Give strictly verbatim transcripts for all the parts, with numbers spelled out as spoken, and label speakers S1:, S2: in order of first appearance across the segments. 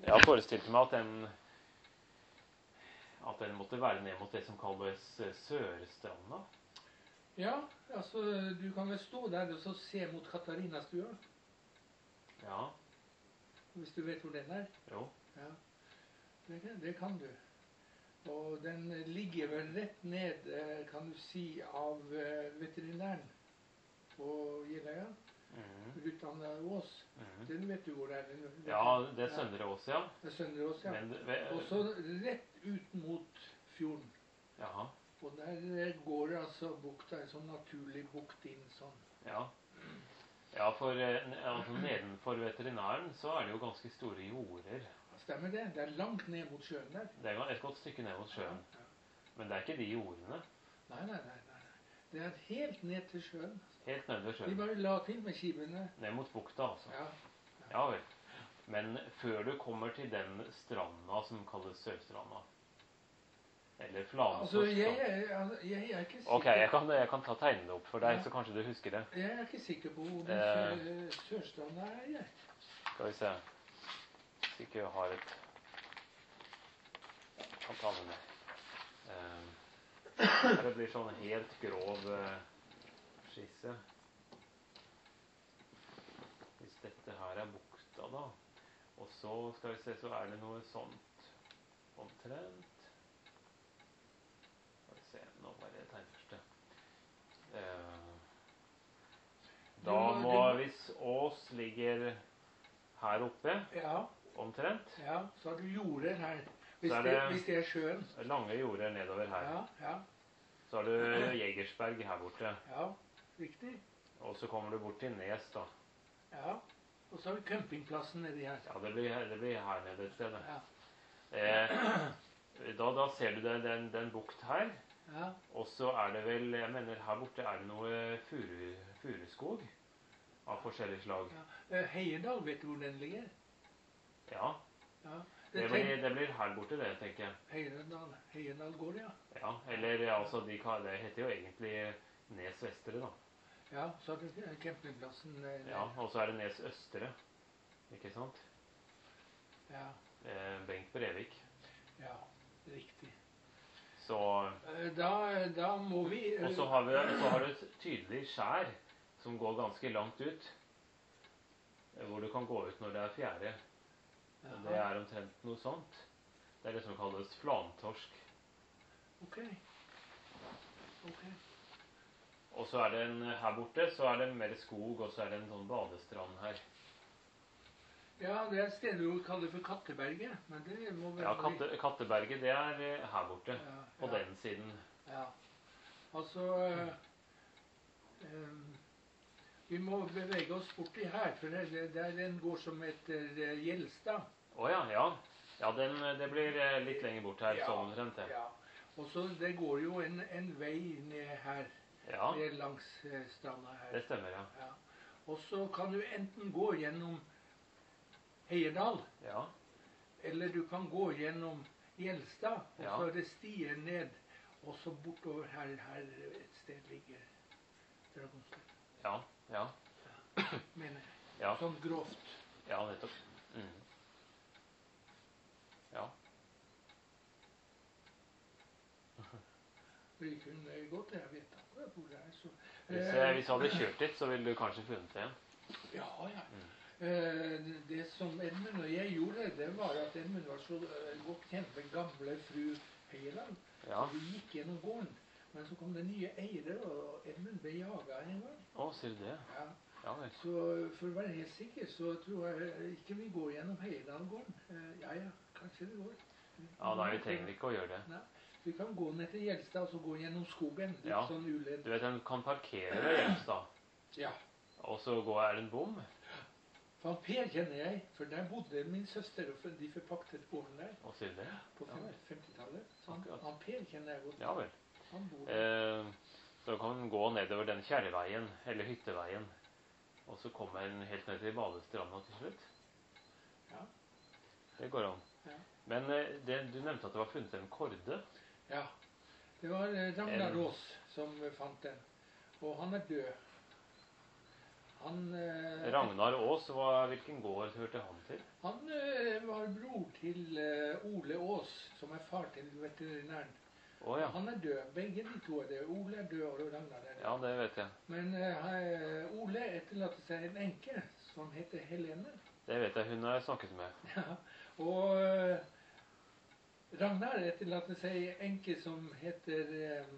S1: Jeg forestilte meg at den, at den måtte være ned mot det som kalles Sørstranda.
S2: Ja, altså, du kan vel stå der og så se mot Katarinastua.
S1: Ja.
S2: Hvis du vet hvor den er.
S1: Jo.
S2: Ja, det, det kan du. Og den ligger vel rett ned, kan du si, av veterinæren på Jeløya.
S1: Mm.
S2: Rutan Ås.
S1: Mm.
S2: Den vet du hvor det er.
S1: Ja, det er Søndre Ås, ja.
S2: Det er Søndre Ås, ja.
S1: Men, ve,
S2: og så rett ut mot fjorden.
S1: Jaha.
S2: Og der går det altså bukta, en sånn naturlig bukt inn sånn.
S1: Ja. Ja, for altså, nedenfor veterinæren så er det jo ganske store jorder.
S2: Stemmer det. Det er langt ned mot sjøen der.
S1: Det er et godt stykke ned mot sjøen.
S2: Ja, ja.
S1: Men det er ikke de jordene.
S2: Nei, nei, nei. nei. Det er helt ned til sjøen.
S1: Helt ned ved sjøen.
S2: De bare la til med skivene.
S1: Ned mot bukta, altså.
S2: Ja.
S1: Ja. Ja vel. Men før du kommer til den stranda som kalles Sørstranda, eller Flanetorsk.
S2: Altså, jeg, jeg, jeg er ikke sikker.
S1: Ok, jeg kan, jeg kan ta tegnene opp for deg, ja. Så kanskje du husker det.
S2: Jeg er ikke sikker på hvor den eh, Sørstranda er, jeg.
S1: Skal vi se. Hvis ikke jeg har et... Jeg kan ta den med. Eh, det blir sånn helt grov eh, skisse. Hvis dette her er bukta da. Og så skal vi se, så er det noe sånt omtrent. Nå var det tegn første. Eh, da må, hvis Ås ligger her oppe,
S2: ja.
S1: Omtrent.
S2: Ja, så har du jorder her. Hvis,
S1: er
S2: det,
S1: det,
S2: hvis det er sjøen.
S1: Lange jorder nedover her.
S2: Ja, ja.
S1: Så har du Jegersberg her borte.
S2: Ja, riktig.
S1: Og så kommer du bort til Nes da.
S2: Ja, og så har vi campingplassen nedi her.
S1: Ja, det blir, det blir her nede et sted.
S2: Ja.
S1: Eh, da, da ser du den, den, den bukt her.
S2: Ja.
S1: Og så er det vel, jeg mener her borte er det noe furu, furuskog av forskjellige slag.
S2: Ja. Heierdal, vet du hvor den ligger?
S1: Ja.
S2: Ja.
S1: Det, det, blir, det blir her borte det, tenker jeg.
S2: Heierdal, Heierdal går det, ja.
S1: Ja, eller altså, de, det heter jo egentlig Nes Vestre da.
S2: Ja, så er det campingplassen. Eh,
S1: ja, og så er det Nes Østre, ikke sant?
S2: Ja.
S1: Eh, Bengt Brevik.
S2: Ja, riktig.
S1: Så,
S2: da, da må vi...
S1: Og så har, vi, så har du et tydelig skjær som går ganske langt ut, hvor du kan gå ut når det er fjerde. Aha. Det er omtrent noe sånt. Det er det som kalles Flanetorsk.
S2: Ok. Ok.
S1: Og så er det en, her borte, så er det mer skog, og så er det en sånn badestrand her.
S2: Ja, det er et sted du kaller for Katteberget, men det må vel...
S1: Ja, Katte, Katteberget, det er her borte, ja, på
S2: ja.
S1: den siden.
S2: Ja, altså, øh, øh, vi må bevege oss borti her, for det, der den går som etter uh, Gjelstad.
S1: Åja, ja. Ja, den, det blir litt lenger bort her,
S2: ja,
S1: sånn omtrent det.
S2: Ja, og så det går jo en, en vei ned her,
S1: ja.
S2: ned langs uh, stranda her.
S1: Det stemmer, ja.
S2: Ja. Og så kan du enten gå gjennom Heierdal,
S1: ja.
S2: Eller du kan gå gjennom Gjelstad, og
S1: ja.
S2: så er det stier ned, og så bortover her, her et sted ligger Dragonstad.
S1: Ja, ja.
S2: Ja, mener jeg.
S1: Ja.
S2: Sånn grovt.
S1: Ja, nettopp. Mm. Ja.
S2: Vi kunne gått, jeg vet akkurat hvor det er. Så,
S1: hvis, eh, hvis du hadde kjørt dit, så ville du kanskje funnet det igjen.
S2: Ja, ja.
S1: Mm.
S2: Det som Edmund og jeg gjorde, det var at Edmund var så godt kjent med gamle fru Heierdal.
S1: Ja.
S2: Så vi gikk gjennom gården. Men så kom det nye eiere, og Edmund ble jaget en gang.
S1: Å, sier du det?
S2: Ja.
S1: Ja, vel.
S2: Så for å være helt sikker, så tror jeg ikke vi går gjennom Heierdal-gården. Ja, ja, kanskje det går.
S1: Ja, nei, vi trenger ikke å gjøre det.
S2: Nei. Vi kan gå ned til Gjelstad, og så gå gjennom skogen. Litt
S1: ja.
S2: Sånn uledd.
S1: Du vet, en kan parkere ved Gjelstad.
S2: Ja.
S1: Og så går er det en bom.
S2: For Per kjenner jeg, for der bodde min søster, og de forpaktet gården der.
S1: Hva sier det?
S2: På
S1: ja.
S2: femtitallet. Så han, han Per kjenner jeg godt.
S1: Ja vel.
S2: Han bor der.
S1: Eh, så kan man gå nedover den kjerreveien, eller hytteveien, og så kommer en helt ned til badestranda til slutt.
S2: Ja.
S1: Det går an.
S2: Ja.
S1: Men eh, det, du nevnte at det var funnet en korde.
S2: Ja. Det var eh, Ragnar Rås som fant den, og han er død. Han, eh,
S1: Ragnar Ås, hva, hvilken gård hørte han til?
S2: Han eh, var bror til eh, Ole Aas, som er far til veterinæren.
S1: Å ja.
S2: Han er død. Begge de to er døde. Ole er død, og Ragnar er død.
S1: Ja, det vet jeg.
S2: Men eh, Ole etterlater seg en enke som heter Helene.
S1: Det vet jeg. Hun har jeg snakket med.
S2: Ja, og eh, Ragnar etterlater seg en enke som heter eh,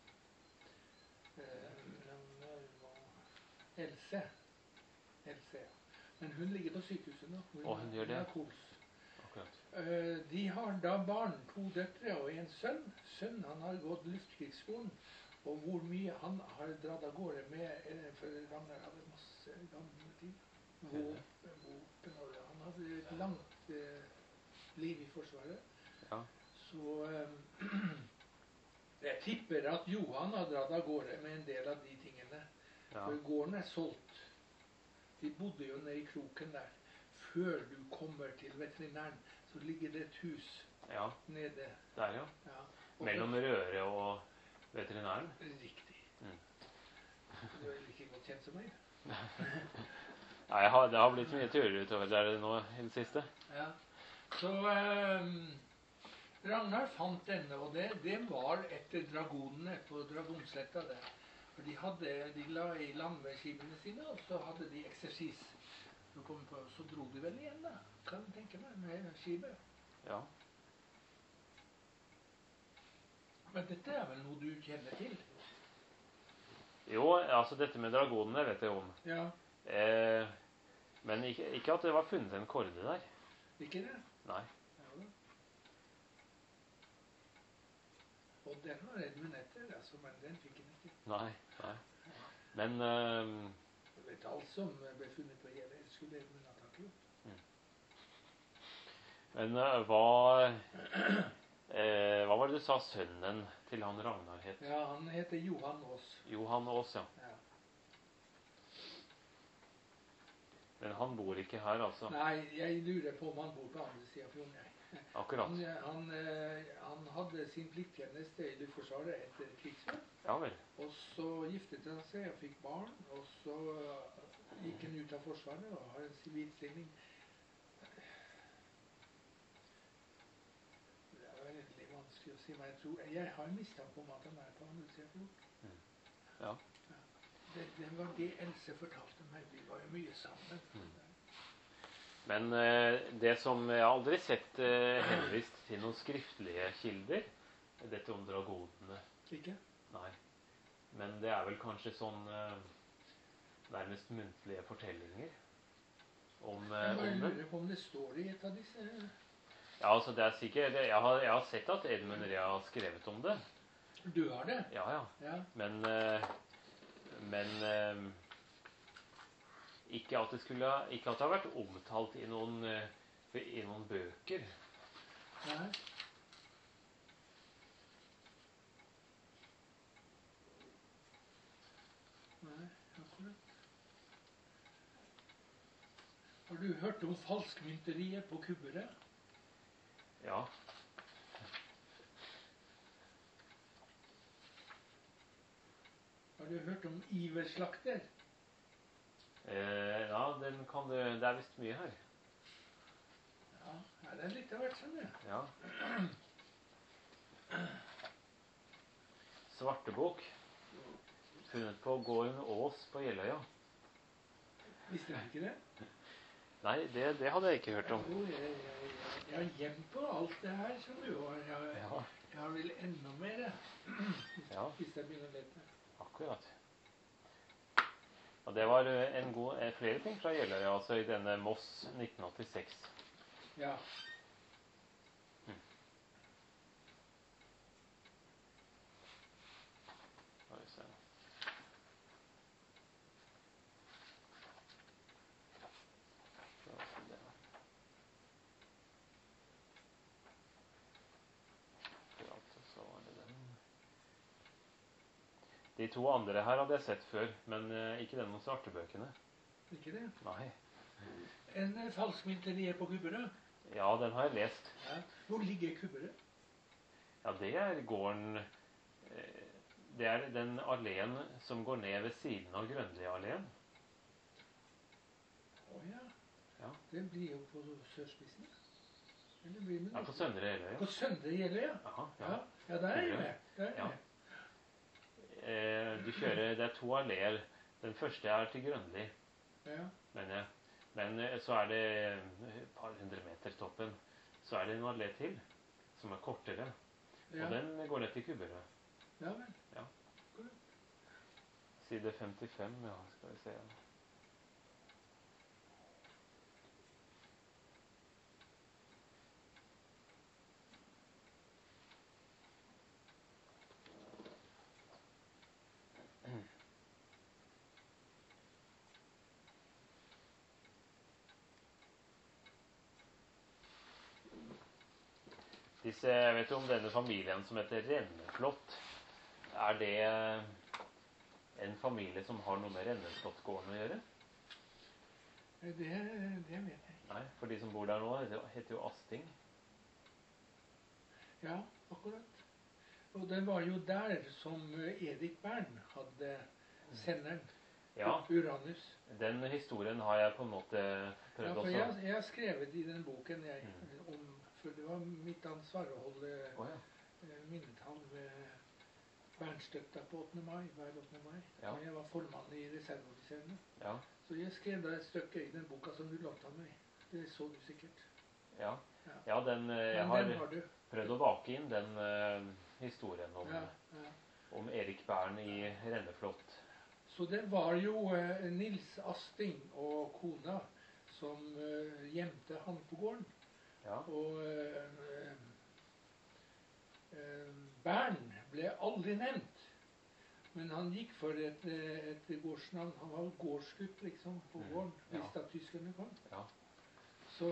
S2: eh, Ragnar og Else. Else, ja. Men hun ligger på sykehuset nå.
S1: Å, hun gjør det?
S2: har kols.
S1: Akkurat.
S2: Eh, de har da barn, to døtre og en sønn. Sønnen han har gått luftkrigsskolen. Og hvor mye han har dratt av gårde med, eh, for Ragnar hadde masse gamle ting. Våpen, våpen og det. Han hadde et langt eh, liv i Forsvaret.
S1: Ja.
S2: Så eh, jeg tipper at Johan har dratt av gårde med en del av de tingene.
S1: Ja.
S2: For gården er solgt. Vi bodde jo nede i kroken der. Før du kommer til veterinæren, så ligger det et hus
S1: Ja,
S2: nede.
S1: der ja.
S2: Ja. Og
S1: Mellom Røre og veterinæren.
S2: Riktig.
S1: Mm.
S2: Du er like godt kjent som meg.
S1: Nei, jeg har, det har blitt mye turer utover der nå i det siste.
S2: Ja. Så eh, Ragnar fant denne, og det, det var etter dragonene på Dragonsletta der. For de, hadde, de la i land med skipene sine, og så hadde de eksersis. Så, kom på, så dro de vel igjen, da. Kan du tenke meg, med skipet.
S1: Ja.
S2: Men dette er vel noe du kjenner til?
S1: Jo, altså dette med dragonene vet jeg om.
S2: Ja.
S1: Eh, men ikke, ikke at det var funnet en korde der.
S2: Ikke det?
S1: Nei.
S2: Ja, da. Og den var Edmund etter, altså, men den fikk han ikke.
S1: Nei, nei. Men eh,
S2: Jeg vet alt som ble funnet på hele, skulle Edmund ha tatt gjort.
S1: Men eh, hva eh, Hva var det du sa sønnen til han Ragnar het?
S2: Ja, han heter Johan Aas.
S1: Johan Aas, ja.
S2: Ja.
S1: Men han bor ikke her, altså.
S2: Nei, jeg lurer på om han bor på andre siden av fjorden, jeg.
S1: Akkurat.
S2: Han, han, eh, han hadde sin plikttjeneste i Luftforsvaret etter krigsført.
S1: Ja vel.
S2: Og så giftet han seg og fikk barn, og så gikk han ut av Forsvaret og har en sivil stilling. Det er veldig vanskelig å si, men jeg tror, jeg har mistanke om at han er på andre siden av fjorden.
S1: Ja.
S2: Ja. Det, det var det Else fortalte meg, vi var jo mye sammen.
S1: Mm. Men eh, det som jeg har aldri sett eh, henvist til noen skriftlige kilder, dette om dragonene.
S2: Ikke?
S1: Nei. Men det er vel kanskje sånn eh, nærmest muntlige fortellinger om, eh,
S2: Jeg bare
S1: om det.
S2: lurer på om det står i et av disse.
S1: Ja, altså det er sikkert, jeg har, jeg har sett at Edmund Rea har skrevet om det.
S2: Du har det?
S1: Ja, ja.
S2: Ja.
S1: Men, eh, men eh, ikke at det skulle, ikke at det har vært omtalt i noen, eh, i noen bøker.
S2: Nei. Nei, akkurat. Har du hørt om falskmynteriet på Kubberet?
S1: Ja.
S2: Har du hørt om Iverslakter?
S1: Eh, ja, den kan du, det er visst mye her.
S2: Ja, ja, det er litt av hvert sånn, ja.
S1: Ja. Svartebok. Funnet på gården Ås på Jeløya.
S2: Visste du ikke det?
S1: Nei, det, det hadde jeg ikke hørt om.
S2: Jo, jeg, jeg, jeg, jeg har gjemt på alt det her, skjønner du. Og jeg,
S1: Ja,
S2: jeg har vel enda mer,
S1: ja,
S2: hvis jeg begynner å lete.
S1: akkurat. Og det var eh, en god, eh, flere ting fra Jeløya, altså i denne Moss nitten åttiseks.
S2: Ja.
S1: Skal vi se. Skal vi se det. Akkurat, og så var det den. De to andre her hadde jeg sett før, men eh, ikke den om svartebøkene.
S2: Ikke det?
S1: Nei.
S2: En eh, falskmynteriet på Kubberet?
S1: Ja, den har jeg lest.
S2: Ja. Hvor ligger Kubberet?
S1: Ja, det er gården eh, Det er den alleen som går ned ved siden av Grønli-alleen.
S2: Å ja.
S1: Ja.
S2: Det blir jo på sørspissen. Eller blir med
S1: Ja, på Søndre Jeløy.
S2: På Søndre Jeløy, ja.
S1: Aha,
S2: Ja,
S1: ja.
S2: ja, der er jeg med. Der er jeg
S1: Ja.
S2: med.
S1: Eh, du kjører, det er to alleer. Den første er til Grønli,
S2: Ja.
S1: mener jeg. Men eh, så er det eh, et par hundre meter toppen. Så er det en allé til, som er kortere.
S2: Ja.
S1: Og den går ned til Kubberød.
S2: Ja vel.
S1: Ja.
S2: Korrekt.
S1: Side femtifem, ja, skal vi se. Disse, jeg vet jo om denne familien som heter Renneflott. Er det en familie som har noe med Renneflottgården å gjøre?
S2: Det, det vet jeg.
S1: Nei, for de som bor der nå, heter jo Asting.
S2: Ja, akkurat. Og det var jo der som Erik Bern hadde senderen.
S1: Ja,
S2: Uranus.
S1: den historien har jeg på en måte prøvd
S2: Ja, for
S1: også.
S2: jeg, jeg har skrevet i den boken jeg, om, for det var mitt ansvar å holde
S1: Å, ja.
S2: eh, minnetall ved Bernstøtta på åttende mai, hver åttende mai.
S1: Ja.
S2: Og jeg var formann i reserveoffiserene.
S1: Ja,
S2: Så jeg skrev da et stykke i den boka som du lånte av meg. Det så du sikkert.
S1: ja.
S2: Ja.
S1: Ja, den, eh, jeg
S2: Men
S1: har
S2: den har du.
S1: prøvd å bake inn den eh, historien om,
S2: Ja, ja.
S1: om Erik Bern i Renneflott.
S2: Så det var jo eh, Nils Asting og kona som eh, gjemte han på gården.
S1: Ja,
S2: Og eh, eh, Bern ble aldri nevnt. Men han gikk for et, eh, et gårdsnavn. Han var gårdsgutt liksom på
S1: Mm,
S2: gården,
S1: ja.
S2: hvis da tyskerne kom.
S1: ja.
S2: Så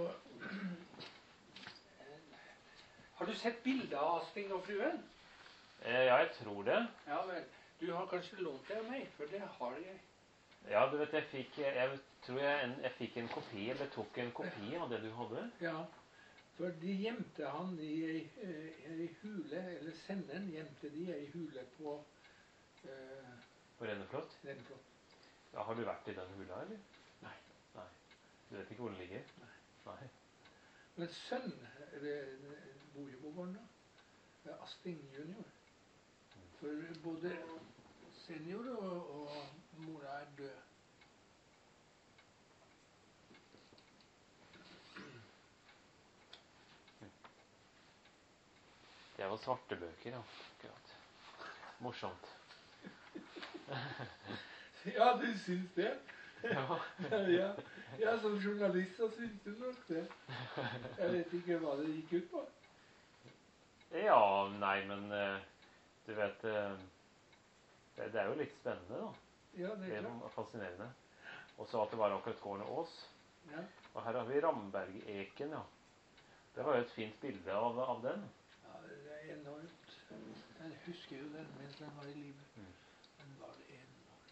S2: har du sett bilder av Asting og fruen?
S1: Eh, ja, jeg tror det.
S2: Ja vel. Du har kanskje lånt det av meg, for det har jeg.
S1: Ja, du vet, jeg fikk, jeg tror jeg, en, jeg fikk en kopi, eller tok en kopi av det du hadde.
S2: Ja, for de gjemte han i ei, eh, ei hule, eller senderen gjemte de i ei hule på eh,
S1: På Renneflott.
S2: Renneflott.
S1: Ja, har du vært i den hula, eller?
S2: Nei.
S1: Nei. Du vet ikke hvor den ligger? Nei.
S2: Men sønnen eh, bor jo på gården da. Det er Asting junior. For både senior og, og mora er død.
S1: Det var svarte bøker, ja. Akkurat. Morsomt.
S2: Ja, du syns det?
S1: Ja.
S2: Ja, ja, som journalist så syns du nok det. Jeg vet ikke hva det gikk ut på.
S1: Ja, nei, men eh, du vet, eh, det, det er jo litt spennende da.
S2: Ja, det
S1: Det
S2: er klart.
S1: er fascinerende. Og så at det var akkurat gården Ås.
S2: Ja,
S1: Og her har vi Ramberg-eken, ja. Det var jo et fint bilde av, av den.
S2: ja, det er enormt. Jeg husker jo den mens den var i livet.
S1: Mm.
S2: Den var enorm.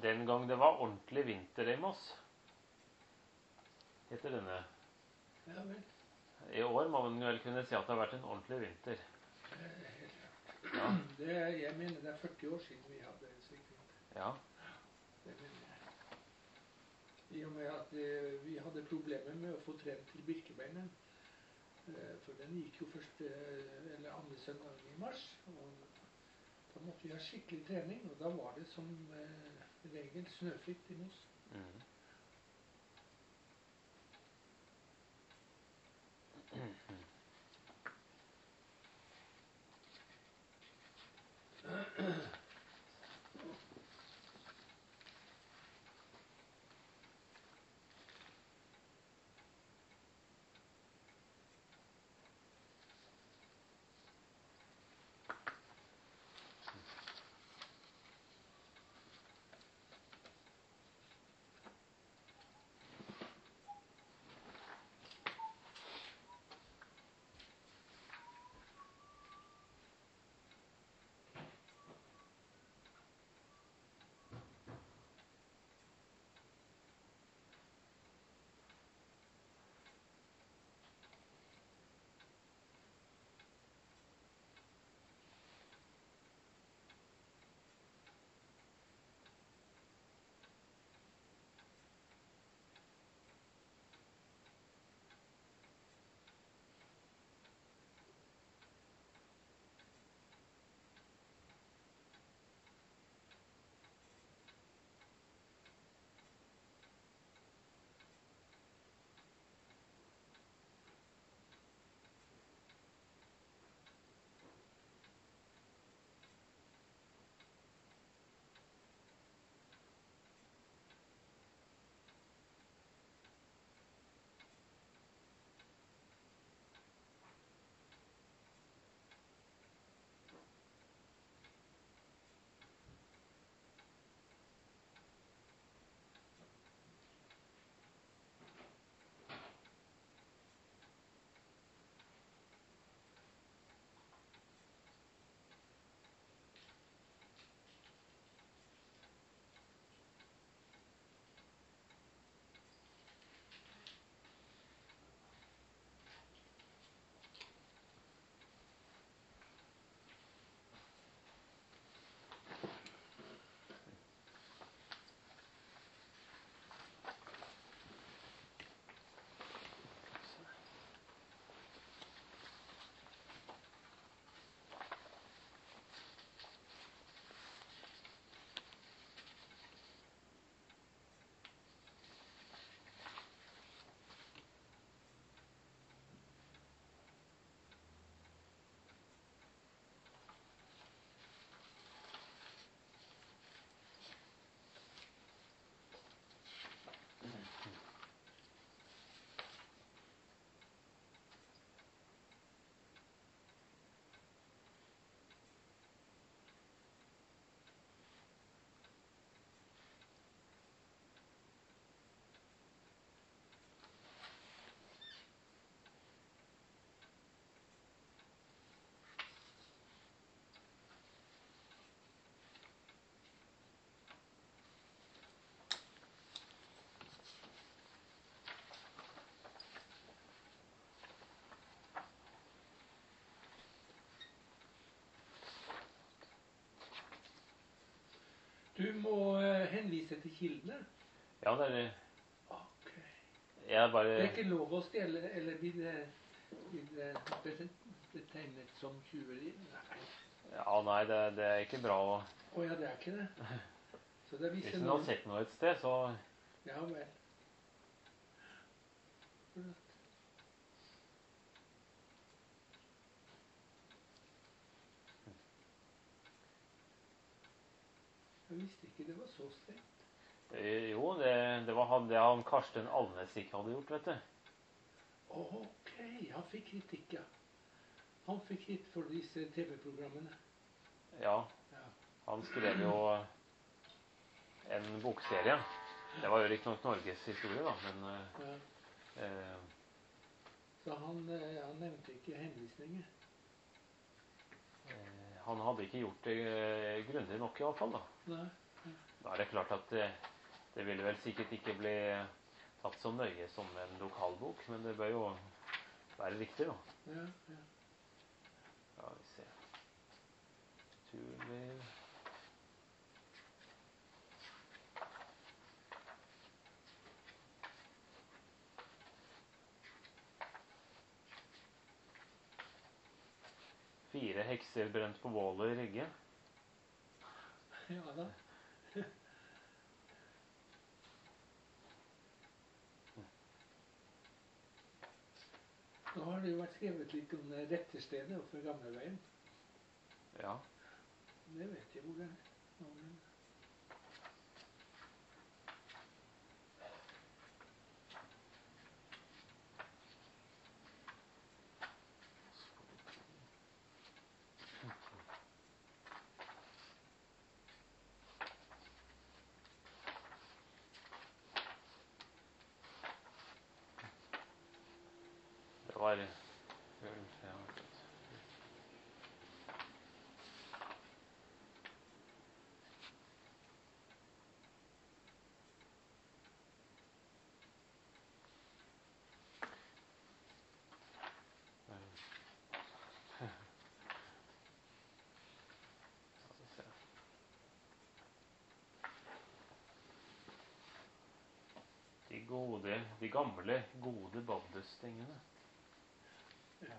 S1: Den gang det var ordentlig vinter i Moss, heter denne.
S2: Ja vel.
S1: I år må man vel kunne si at det har vært en ordentlig vinter.
S2: Det er helt klart.
S1: Ja.
S2: Det er, jeg mener det er førti år siden vi hadde en slik vinter.
S1: Ja.
S2: Det mener jeg. I og med at eh, vi hadde problemer med å få trent til Birkebeinen. Eh, for den gikk jo første eller andre søndag i mars. Og da måtte vi ha skikkelig trening, og da var det som eh, regel snøfritt i Moss.
S1: Mm.
S2: Du må eh, henvise til kildene.
S1: Ja, det er det.
S2: Ok.
S1: Jeg bare...
S2: Det er ikke lov å stjele, eller blir det, blir det betegnet som tjuveri? Nei.
S1: Ja, nei, det, det er ikke bra å...
S2: Å ja, det er ikke det. Så det
S1: Hvis du har sett noe et sted, så...
S2: Ja vel. Flott. Jeg visste ikke det var så strengt.
S1: Eh, Jo, det, det var han, det han Karsten Alnes ikke hadde gjort, vet du.
S2: Ok, han fikk kritikk, ja. Han fikk hit for disse T V-programmene.
S1: Ja,
S2: Ja.
S1: han skrev jo en bokserie. Det var jo ikke nok Norges historie, da, men
S2: Ja.
S1: eh,
S2: Så han, eh, han nevnte ikke henvisninger.
S1: eh, han hadde ikke gjort det eh, grundig nok i alle fall, da.
S2: Nei.
S1: Da er det klart at det, det ville vel sikkert ikke bli tatt så nøye som en lokalbok, men det bør jo være riktig, da.
S2: Ja, ja.
S1: Ja, vi ser. Turliv. Fire hekser brent på bålet i Rygge.
S2: Ja da. Nå har det jo vært skrevet litt om rettestedet for Gamleveien.
S1: Ja.
S2: Det vet jeg hvor det er. Hvor det er.
S1: Det var ja. De gode, de gamle, gode baddestengene.
S2: Ja.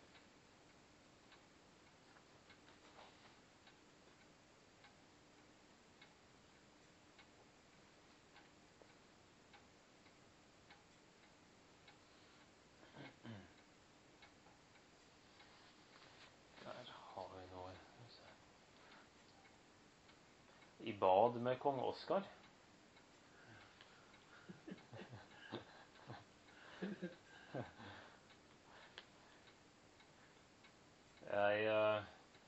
S1: Der har vi noe. I bad med kong Oskar. Jeg uh,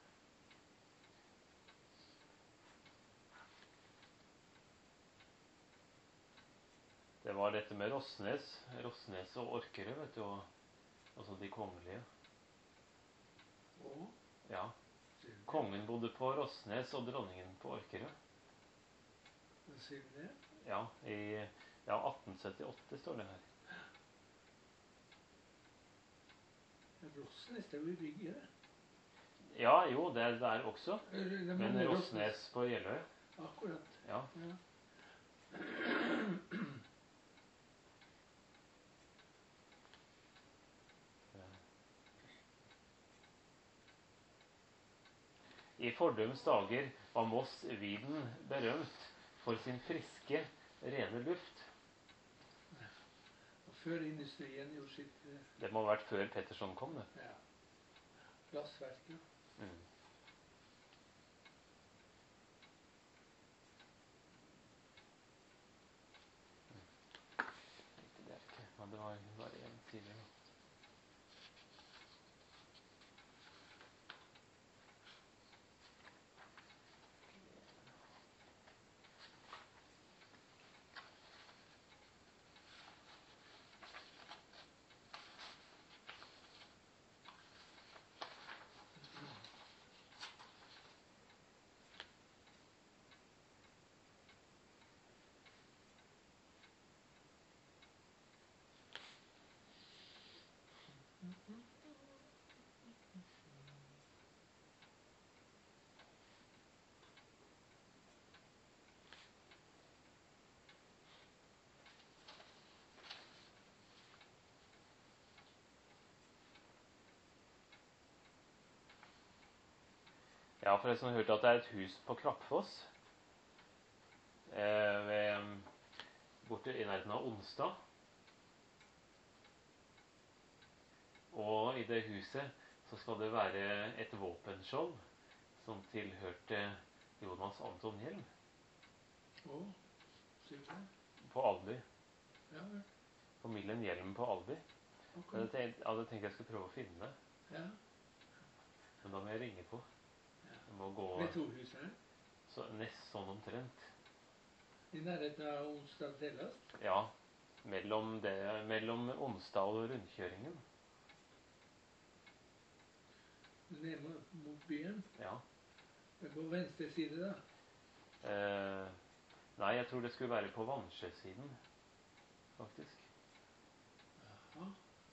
S1: Det var dette med Rossnes. Rossnes og Orkerø, vet du. Altså de kongelige.
S2: Og?
S1: Ja. Kongen bodde på Rossnes og dronningen på Orkerø.
S2: Hva sier du det?
S1: Ja, i ja, atten syttiåtte står det her.
S2: Rossnes, det er jo Rygge, det.
S1: Ja, jo, det er der også.
S2: Det er
S1: Men
S2: mange
S1: Rossnes på Jeløya.
S2: Akkurat.
S1: Ja.
S2: Ja.
S1: I fordums dager var Moss Viden berømt for sin friske, rene luft.
S2: Og før industrien gjorde sitt... eh,
S1: Det må ha vært før Petterson kom, det.
S2: Ja. Glassverket.
S1: Mm. Det er ikke, ja, det var bare en side. Ja, forresten har jeg hørt at det er et hus på Knappfoss. Eh, ved, borte i nærheten av Onsdag. Og i det huset så skal det være et våpenskjold som tilhørte Jonas Anton Hjelm.
S2: Å, sier du det?
S1: På Alby.
S2: Ja, vel.
S1: Familien Hjelm på Alby. Jeg
S2: Ok.
S1: hadde tenkt, jeg hadde tenkt jeg skulle prøve å finne det.
S2: Ja.
S1: Men da må jeg ringe på.
S2: Ja.
S1: Jeg må gå
S2: Ved Torhuset her.
S1: så, nest sånn omtrent.
S2: I nærheten av onsdag tellast.
S1: Ja, mellom, det, mellom Onsdag og rundkjøringen.
S2: Ned mot, mot byen.
S1: Ja.
S2: Det er på venstre side da.
S1: Eh, Nei, jeg tror det skulle være på vannsjøsiden, faktisk.
S2: Jaha.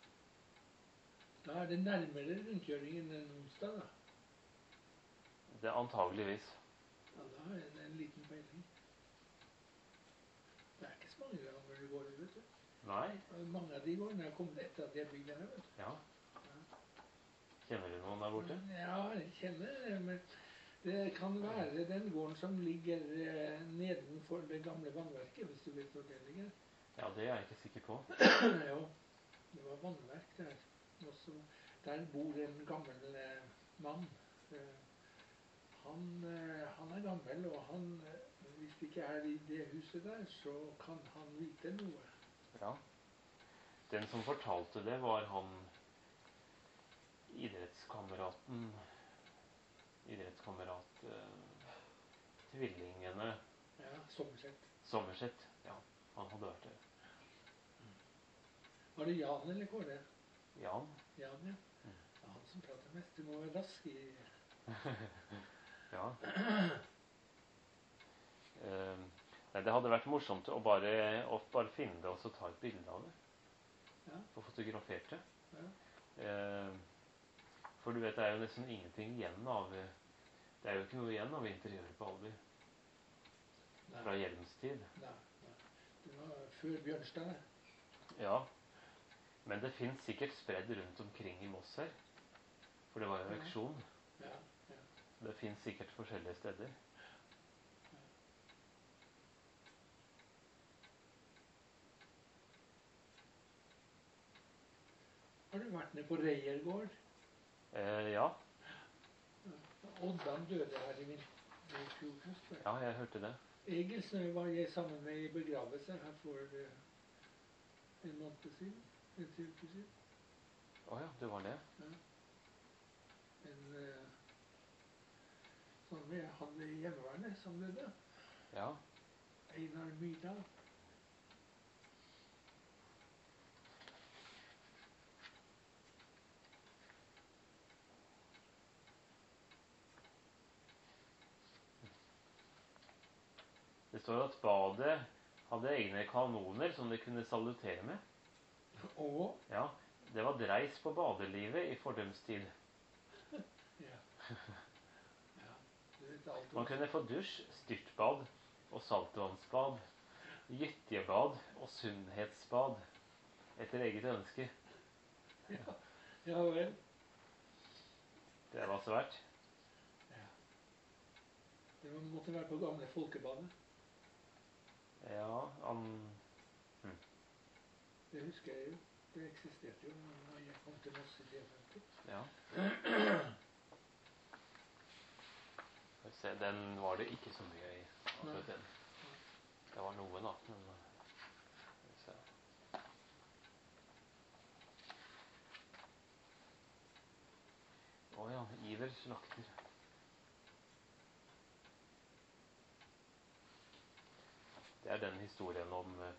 S2: Da er det nærmere rundkjøringen enn onsdag, da.
S1: Det er antageligvis.
S2: Ja, da har jeg en liten peiling. Det er ikke så mange ganger det går, vet du.
S1: Nei,
S2: Mange av de gårdene er kommet etter at jeg bygde her, vet du.
S1: ja. Kjenner du noen der borte?
S2: Ja, jeg kjenner det, men det kan være den gården som ligger eh, nedenfor det gamle vannverket, hvis du vet hvor det ligger.
S1: Ja, det er jeg ikke sikker på.
S2: Jo, det var vannverk der. Også, der bor en gammel eh, mann. Eh, han, eh, han er gammel, og han, eh, hvis det ikke er i det huset der, så kan han vite noe.
S1: Ja. Den som fortalte det, var han idrettskameraten Idrettskamerat eh, Tvillingene
S2: Ja, Sommersett.
S1: Sommersett. Ja, han hadde vært der.
S2: Var det Jan eller Kåre?
S1: Jan?
S2: Jan, ja.
S1: Mm.
S2: Det er han som prater mest. Du må være rask i...
S1: Ja. Eh, nei, det hadde vært morsomt å bare, å bare finne det og så ta et bilde av det.
S2: Ja.
S1: Få fotografert det.
S2: Ja.
S1: Eh, for du vet, det er jo nesten ingenting igjen av Det er jo ikke noe igjen av interiøret på Alby.
S2: Nei.
S1: Fra Hjelms tid.
S2: Nei, nei. Det var før Bjørnstad.
S1: Ja. Men det finnes sikkert spredd rundt omkring i Moss her. For det var jo
S2: Ja.
S1: auksjon.
S2: Ja, ja.
S1: Det finnes sikkert forskjellige steder.
S2: Har du vært ned på Reiergård?
S1: Eh, ja.
S2: Oddan døde her i, min, i fjor høst. vel?
S1: Ja, jeg hørte det.
S2: Egilsen var jeg sammen med i begravelse her for eh, en måned siden. En tre uker siden.
S1: Å ja, det var det.
S2: Ja. En eh, sånn vi hadde i hjemmevernet som døde.
S1: Ja.
S2: Einar Myrdal.
S1: Det står at badet hadde egne kanoner som de kunne salutere med.
S2: Og
S1: Ja, det var dreis på badelivet i fordums tid.
S2: ja. Ja, du vet alt
S1: Man
S2: om
S1: kunne få dusj, styrtbad og saltvannsbad, gyttjebad og sunnhetsbad etter eget ønske.
S2: Ja, ja vel.
S1: Det var svært.
S2: Ja. Det måtte være på gamle folkebadet.
S1: Ja, han
S2: Det husker jeg jo. Det eksisterte jo når jeg kom til Moss i femti.
S1: Ja. Skal vi se, den var det ikke så mye i. Akkurat den. Det var noe, da. Men skal vi se. Å ja, Iver slakter. Det er den historien om eh,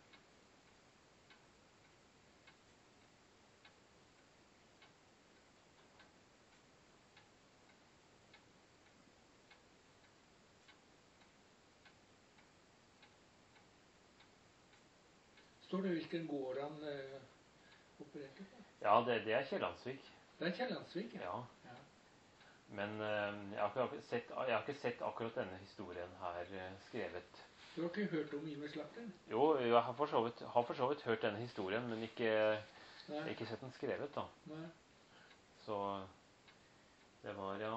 S2: Står det hvilken gård han eh, opererte på?
S1: Ja, det, det er Kiellandsvik.
S2: Det er Kiellandsvik, ja.
S1: Ja.
S2: Ja.
S1: Men eh, jeg, har ikke sett, jeg har ikke sett akkurat denne historien her eh, skrevet.
S2: Du har ikke hørt om Iver Slakteren?
S1: Jo, jeg har for så vidt, har for så vidt hørt denne historien, men ikke,
S2: Nei.
S1: ikke sett den skrevet, da.
S2: Nei.
S1: Så det var, ja.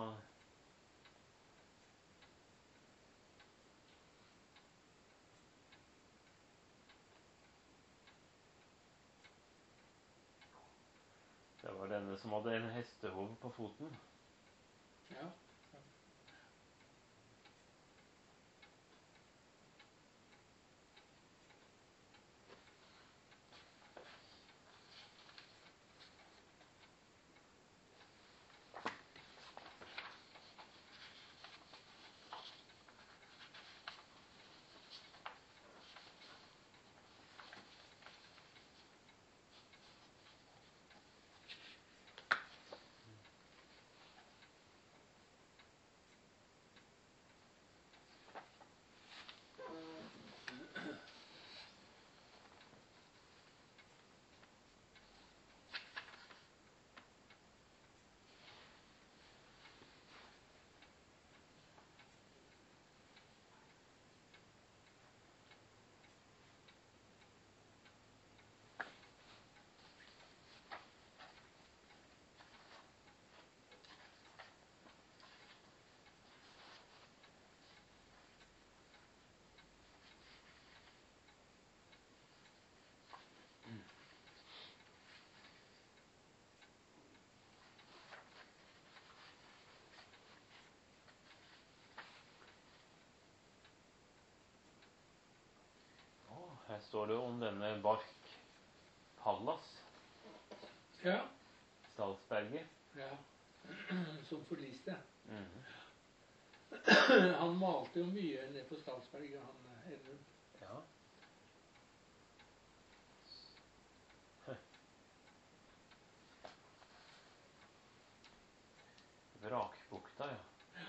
S1: Det var denne som hadde en hestehov på foten.
S2: Ja.
S1: står det om denne Bark Pallas,
S2: Ja.
S1: Stalsberget.
S2: Ja. Som forliste.
S1: Mhm.
S2: Han malte jo mye nede på Stalsberget, han eh, Edmund.
S1: Ja. Vrakbukta, ja.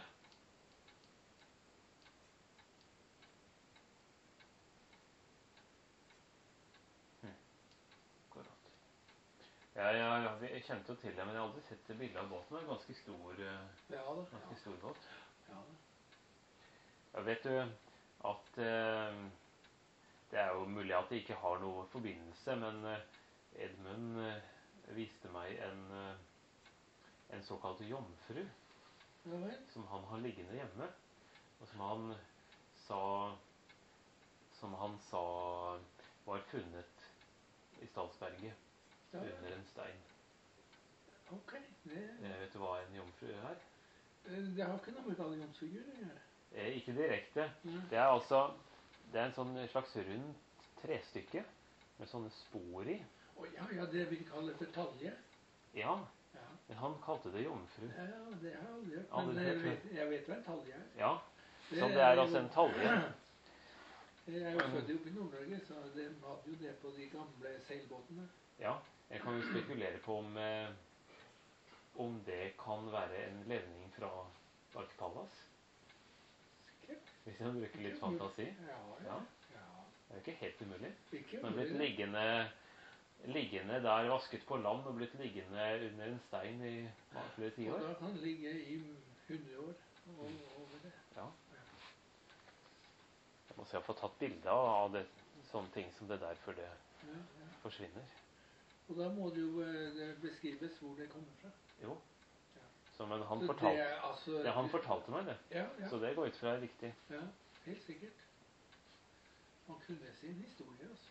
S1: Hm. Akkurat. Ja, ja, ja, vi- jeg kjente jo til det, men jeg har aldri sett det bildet av båten. Det er en ganske stor, eh,
S2: Ja da.
S1: ganske
S2: Ja.
S1: stor båt.
S2: Ja, da.
S1: Ja, vet du at eh, det er jo mulig at det ikke har noe forbindelse, men eh, Edmund eh, viste meg en, eh, en såkalt jomfru
S2: Ja vel.
S1: som han har liggende hjemme, og som han sa som han sa var funnet i Stalsberget
S2: Ja,
S1: under en stein.
S2: ok. Det,
S1: Eh, vet du hva en jomfru er?
S2: eh, det har ikke noe med gallionsfigur å gjøre.
S1: Eh, ikke direkte.
S2: Mm.
S1: Det er altså det er en sånn slags rundt trestykke med sånne spor i.
S2: Å ja, ja, det vi kaller for talje.
S1: Ja,
S2: Ja.
S1: men han kalte det jomfru.
S2: Ja, det har jeg aldri hørt.
S1: Aldri
S2: Men jeg
S1: hørt
S2: vet, jeg vet hva en talje er.
S1: Ja, så det er altså en talje.
S2: Jeg er jo født oppe i Nord-Norge, så de hadde jo det på de gamle seilbåtene.
S1: Ja, jeg kan jo spekulere på om, eh, om det kan være en levning fra Bark Pallas.
S2: Sikkert.
S1: Hvis jeg bruker litt fantasi.
S2: Ja,
S1: Ja,
S2: ja. ja.
S1: det er jo ikke helt umulig.
S2: Ikke
S1: Den har blitt
S2: umulig.
S1: liggende, liggende der, vasket på land, og blitt liggende under en stein i flere
S2: Og
S1: tiår.
S2: da kan den ligge i hundre år og over det.
S1: Ja. Jeg må se, jeg får tatt bilde av det, sånne ting som det der før det
S2: Ja, ja.
S1: forsvinner.
S2: Og da må det jo eh, det beskrives hvor det kommer fra.
S1: Jo.
S2: Ja.
S1: Så, men han
S2: Så
S1: fortalte,
S2: det er altså,
S1: det, han fortalte meg det,
S2: Ja, ja,
S1: så det går ut fra er riktig.
S2: ja, helt sikkert. Han kunne sin historie, altså.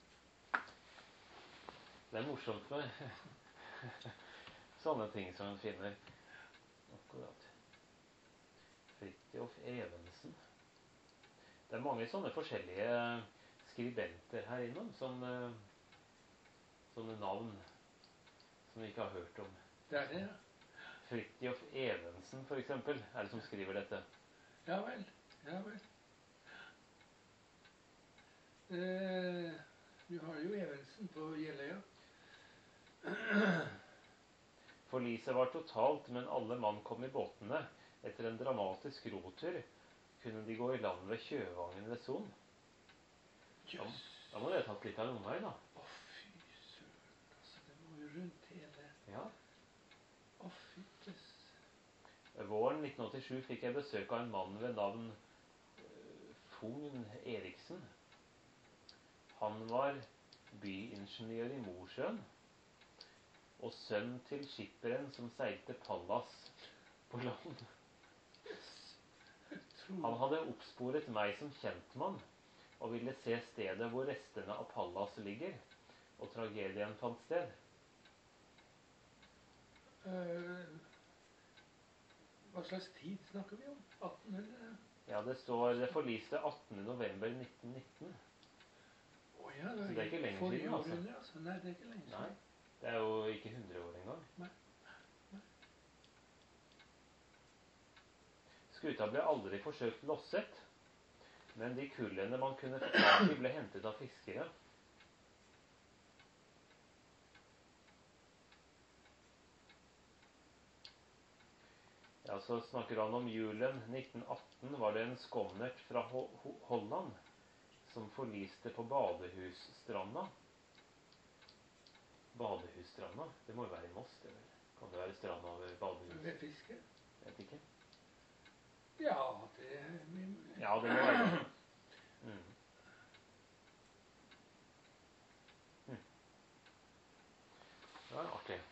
S1: Det er morsomt med sånne ting som en finner. Akkurat. Fridtjof Evensen. Det er mange sånne forskjellige skribenter her innom, som, eh, sånne navn som vi ikke har hørt om.
S2: Det er det, ja.
S1: Fridtjof Evensen, for eksempel, er det som skriver dette.
S2: Ja vel. Ja vel. Eh, du har jo Evensen på Jeløya.
S1: Forliset var totalt, men alle mann kom i båtene. Etter en dramatisk rotur kunne de gå i land ved Kjøvangen ved Son.
S2: Jøss.
S1: Da må dere ha tatt litt av en omvei, da.
S2: Å, fy søren. Altså, det var jo rundt hele
S1: Ja.
S2: Å, fyttes.
S1: Våren nitten åttisju fikk jeg besøk av en mann ved navn eh, Fogn Eriksen. Han var byingeniør i Mosjøen og sønn til skipperen som seilte Pallas på land. Han hadde oppsporet meg som kjentmann og ville se stedet hvor restene av Pallas ligger, og tragedien fant sted.
S2: Eh, hva slags tid snakker vi om? atten hundre?
S1: Ja, det står det forliste attende november nitten nitten.
S2: Å ja,
S1: Så det er ikke lenge
S2: forrige
S1: siden, altså.
S2: århundre, altså. Nei, det er ikke lenge
S1: Nei,
S2: siden.
S1: det er jo ikke hundre år engang.
S2: Nei. Nei.
S1: Skuta ble aldri forsøkt losset, men de kullene man kunne få tak i, ble hentet av fiskere. Ja, så snakker han om julen nitten atten var det en skonnert fra Ho Ho Holland som forliste på Badehusstranda. Badehusstranda? Det må jo være i Moss, det vel? Kan det være stranda ved Badehus?
S2: Ved fiske?
S1: Vet ikke.
S2: Ja, det er mye mulig.
S1: Ja, det må være det. Mm. Mm. Det var artig.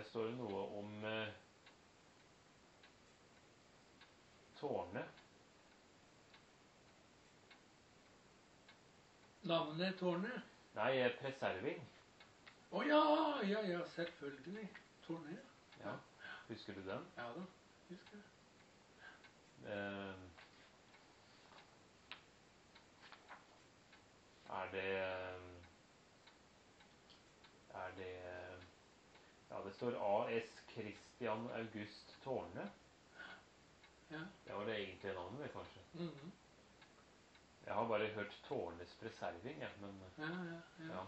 S1: her står det noe om eh, tårnet.
S2: Navnet tårnet?
S1: Nei, eh, preserving.
S2: Å ja, ja, ja, selvfølgelig. Tårnet, ja.
S1: Ja. Husker du den?
S2: Ja da, husker jeg.
S1: Eh, er det eh, Er det eh, Ja, det står A S Christian August Tårne.
S2: Ja.
S1: Det var det egentlige navnet, det, kanskje.
S2: Mhm.
S1: Jeg har bare hørt Tårnes preserving, jeg, men
S2: Ja, ja, ja.
S1: ja.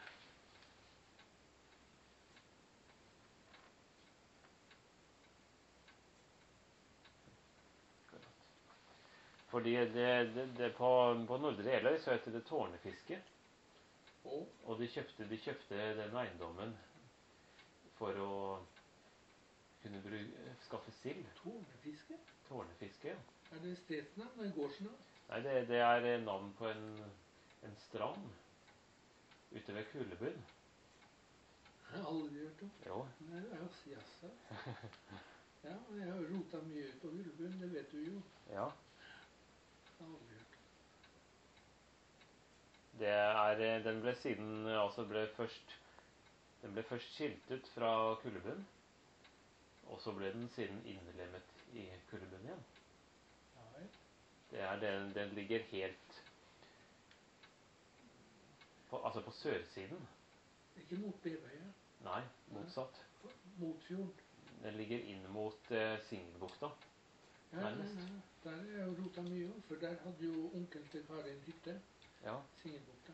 S1: Fordi det, det, det på, på Nordre Jeløy så heter det tårnefiske.
S2: Å,
S1: Og de kjøpte, de kjøpte den eiendommen for å kunne bruke, skaffe sild.
S2: tårnefiske?
S1: Tårnefiske, ja.
S2: Er det stedsnavn eller gårdsnavn?
S1: Nei, det, det er navn på en, en strand ute ved Kulebunn.
S2: Jeg har aldri hørt om.
S1: Jo,
S2: Nei, det er jo jaså. Ja, jeg har rota mye ut på Gullebunn, det vet du jo.
S1: ja.
S2: Jeg har aldri hørt om.
S1: Det er, den ble siden, altså ble først, den ble først skiltet fra Kulebunn, og så ble den siden innlemmet i Kulebunn igjen.
S2: Ja, vel.
S1: Det er den, den ligger helt på, altså på sørsiden.
S2: Ikke mot Bevøya,
S1: Nei, motsatt.
S2: mot fjorden.
S1: Den ligger inn mot eh, Singelbukta.
S2: Ja, ja,
S1: Nærmest.
S2: ja. Der har jeg jo rota mye om, for der hadde jo onkel til Karin hytte,
S1: Ja,
S2: Singelbukta.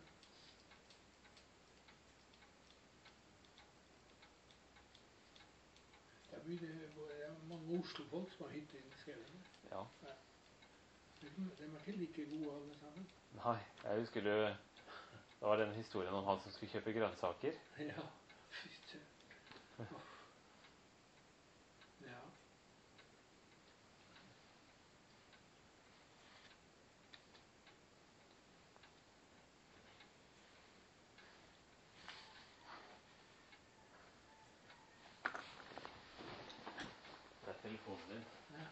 S2: Der blir det, det er mange Oslo-folk som har hytte i skauen.
S1: ja.
S2: De er ikke like gode alle sammen.
S1: Nei, jeg husker du, det var den historien om han som skulle kjøpe grønnsaker.
S2: Ja, fy søren. Ja.
S1: Det er telefonen din.
S2: Ja.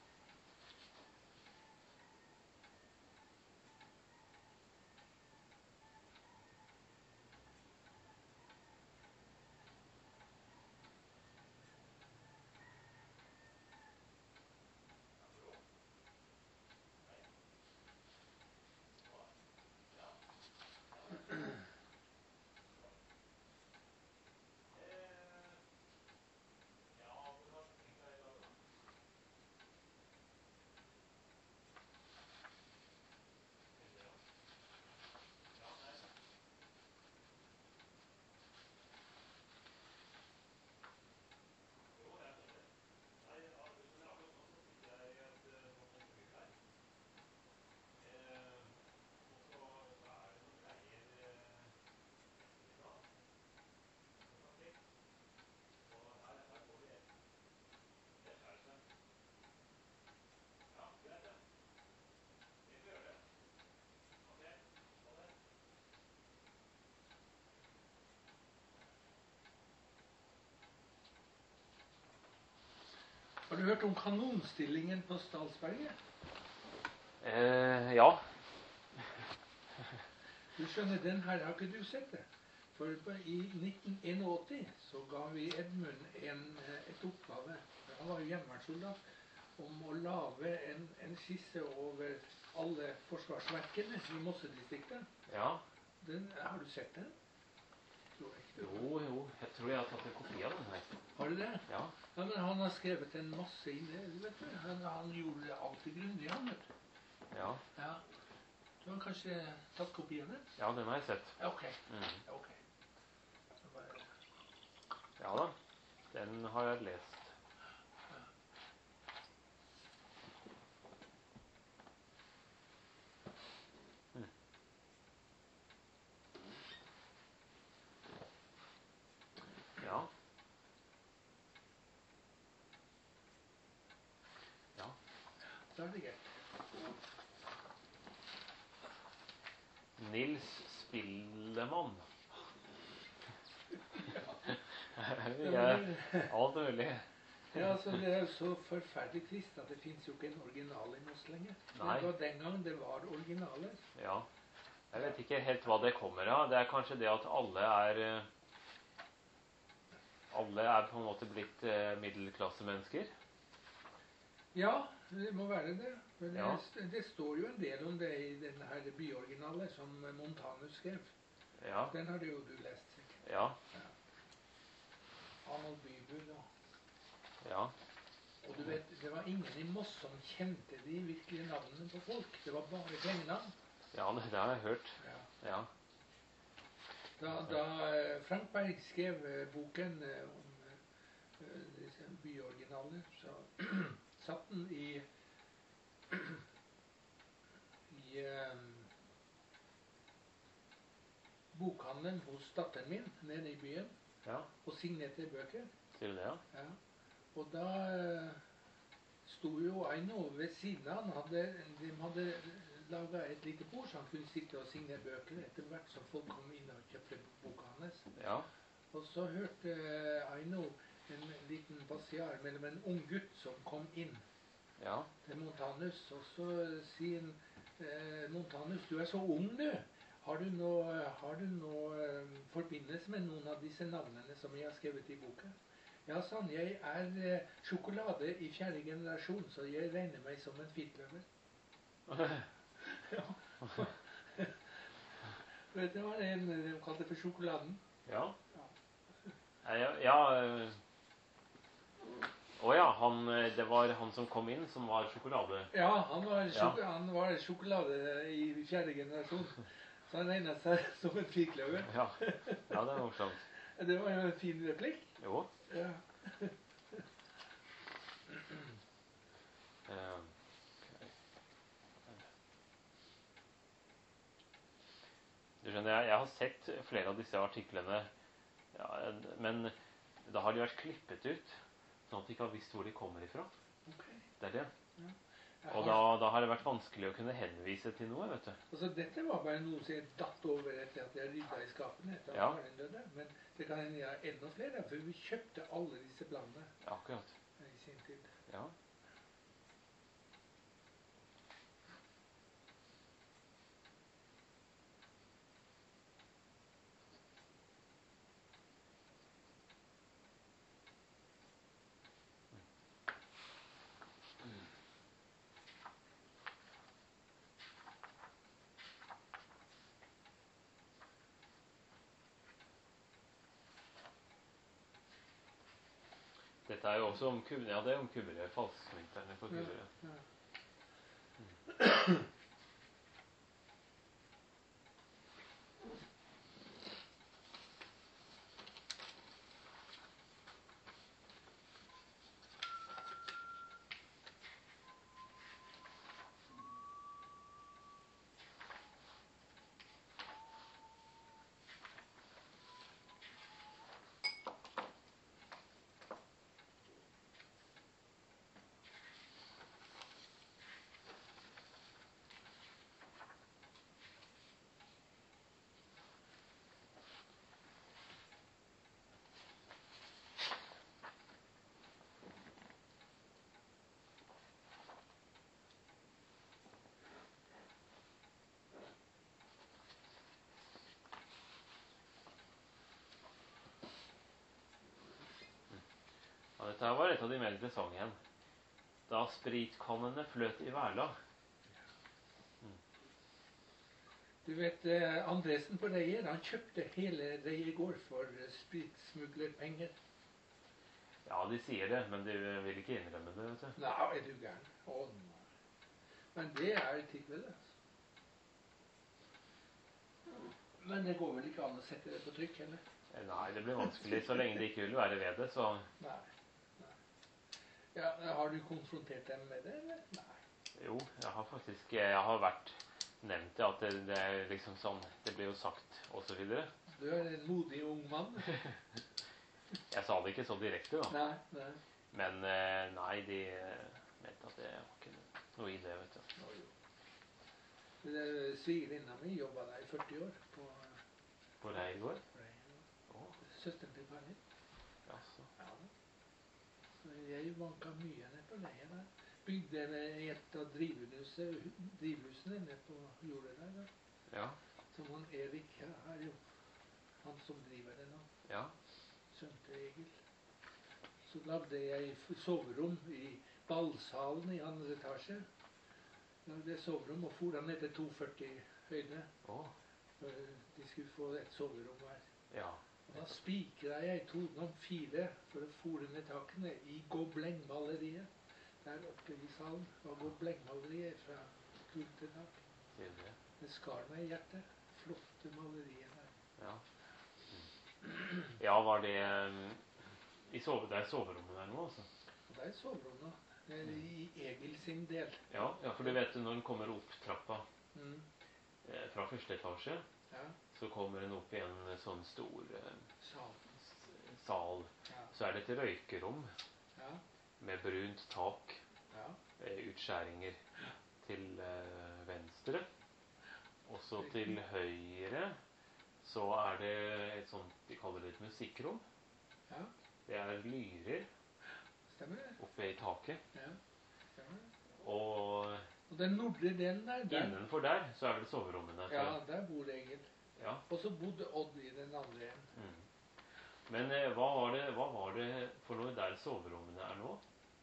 S2: Har du hørt om kanonstillingen på Stalsberget?
S1: Eh, ja.
S2: Du skjønner, den her har ikke du sett det. For i nitten enogåtti så ga vi Edmund en, et oppgave, han var jo hjemmeværnssoldat, om å lage en, en skisse over alle forsvarsverkene i Mosse-distriktet.
S1: Ja.
S2: Den, har du sett den? Tror jeg ikke.
S1: Jo, jo. Jeg tror jeg har tatt en kopi av den her.
S2: Har du det?
S1: Ja.
S2: Ja, men han har skrevet en masse inn det, vet du. Han, han gjorde det alltid grundig, han, vet du.
S1: Ja.
S2: Ja. Du har kanskje tatt kopi av den?
S1: Ja, den har jeg sett.
S2: Ja, ok.
S1: Mm.
S2: Ok. Så bare...
S1: Ja da. Den har jeg lest. Mm. Ja. Ja.
S2: Da er det greit.
S1: Nils Spillemann. Ja, alt mulig.
S2: Ja, altså Det er jo så forferdelig trist at det fins jo ikke en original i Moss lenger.
S1: Nei.
S2: Det var den gang det var originaler.
S1: Ja. Jeg vet ikke helt hva det kommer av. Det er kanskje det at alle er eh, Alle er på en måte blitt eh, middelklassemennesker.
S2: Ja, det må være det. Men det,
S1: Ja.
S2: det står jo en del om det i denne her byoriginale som Montanus skrev.
S1: Ja.
S2: Den har jo du lest, sikkert.
S1: Ja.
S2: Arnold Bybul og
S1: Ja.
S2: Og du vet, det var ingen i Moss som kjente de virkelige navnene på folk. Det var bare pengenavn.
S1: Ja, det, det har jeg hørt.
S2: Ja.
S1: Ja.
S2: Da, da eh, Frank Berg skrev eh, boken eh, om eh, disse byoriginalene, så satt den i i eh, bokhandelen hos datteren min nede i byen
S1: Ja.
S2: og signerte bøker.
S1: Sier du det, ja?
S2: Ja. Og da eh, sto jo Aino ved siden av han. Hadde, de hadde laga et lite bord så han kunne sitte og signere bøker etter hvert som folk kom inn og kjøpte boka hans.
S1: Ja.
S2: Og så hørte eh, Aino en liten passiar mellom en ung gutt som kom inn
S1: Ja.
S2: til Montanus. Og så sier han eh, Montanus, du er så ung, du. Har du noe, har du noe eh, forbindelse med noen av disse navnene som jeg har skrevet i boka? Ja, sa han, jeg er eh, sjokolade i fjerde generasjon, så jeg regner meg som en firkløver. Ja. Vet du hva det en de kalte for sjokoladen?
S1: Ja.
S2: Ja.
S1: Ja, ja øh. Å ja, han, øh, det var han som kom inn som var sjokolade.
S2: Ja, han var, sjok
S1: Ja.
S2: han var sjokolade i fjerde generasjon. Så han regnet seg som en firkløver.
S1: Ja. Ja, det er morsomt.
S2: Det var jo en fin replikk.
S1: Jo.
S2: Ja.
S1: Eh, Du skjønner, jeg, jeg har sett flere av disse artiklene, ja, men da har de vært klippet ut, sånn at de ikke har visst hvor de kommer ifra.
S2: Okay.
S1: Det er det.
S2: Ja.
S1: Og da, da har det vært vanskelig å kunne henvise til noe, vet du.
S2: Altså, dette var bare noe som jeg datt over etter at jeg rydda i skapene etter at
S1: Ja.
S2: faren døde. Men det kan hende jeg har enda flere, for vi kjøpte alle disse bladene
S1: Akkurat.
S2: i sin tid.
S1: Ja. Dette er jo også om kubber, ja, det er om kubbere, falskmynterne for kubbere.
S2: Ja, ja.
S1: Ja, dette her var et av de mer interessante igjen. Da spritkannene fløt i Værla.
S2: Du vet, eh, Andresen på Reier, han kjøpte hele Reier gård for eh, spritsmuglerpenger.
S1: Ja, de sier det, men de vil ikke innrømme det, vet du.
S2: Nei, er du gæren? Å, nei. Men det er tilfellet, altså. Men det går vel ikke an å sette det på trykk, heller?
S1: Eh, Nei, det blir vanskelig så lenge de ikke vil være ved det, så...
S2: Nei. Nei. Ja, har du konfrontert dem med det, eller? Nei.
S1: Jo, jeg har faktisk, jeg har vært nevnt det, at det, det er liksom sånn, det blir jo sagt, og så videre.
S2: Du er en modig ung mann.
S1: Jeg sa det ikke så direkte, da.
S2: Nei, nei.
S1: Men eh, nei, de eh, mente at det var ikke noe i det, vet du.
S2: Nå, jo. Men, eh, Svigervenninna mi jobba der i førti år på
S1: På Reirgård?
S2: Reier.
S1: Å,
S2: Søsteren til Karin.
S1: Jaså.
S2: Ja, da. Så jeg vanka mye ned på leien der. Bygde et av drivhusene, drivhusene ned på jordet der. Da.
S1: Ja.
S2: Som han Erik er jo han som driver det nå.
S1: Ja.
S2: Sønnen til Egil. Så lagde jeg soverom i ballsalen i andre etasje. Lagde soverom og for han ned til to førti høyde.
S1: Åh.
S2: De skulle få et soverom her.
S1: Ja.
S2: Og da spikret jeg tonen om fire for å fore ned takene i goblengmaleriet. Der oppe i salen var goblengmaleriet fra gulv til tak.
S1: Sier du det?
S2: Det skar meg i hjertet. Flotte malerier der.
S1: Ja. Ja, var det um, i sove, det er soverommet der nå, altså?
S2: Og det er soverom nå. Det er i Egil sin del.
S1: Ja, ja, for du vet når den kommer opp trappa
S2: Mm.
S1: eh, fra første etasje,
S2: Ja.
S1: så kommer den opp i en sånn stor eh,
S2: Sal.
S1: s- sal.
S2: Ja.
S1: Så er det et røykerom
S2: Ja.
S1: med brunt tak,
S2: Ja.
S1: eh, utskjæringer til eh, venstre. Og så til høyre så er det et sånt, de kaller det et musikkrom.
S2: Ja.
S1: Det er lyrer
S2: Stemmer det?
S1: oppe i taket.
S2: Ja. Stemmer det?
S1: Og
S2: Og den nordre delen der, der
S1: innenfor der så er vel soverommene.
S2: ja, der bor Egil.
S1: Ja.
S2: Og så bodde Odd i den andre enden.
S1: Mm. Men eh, hva, var det, hva var det for noe der soverommene er nå?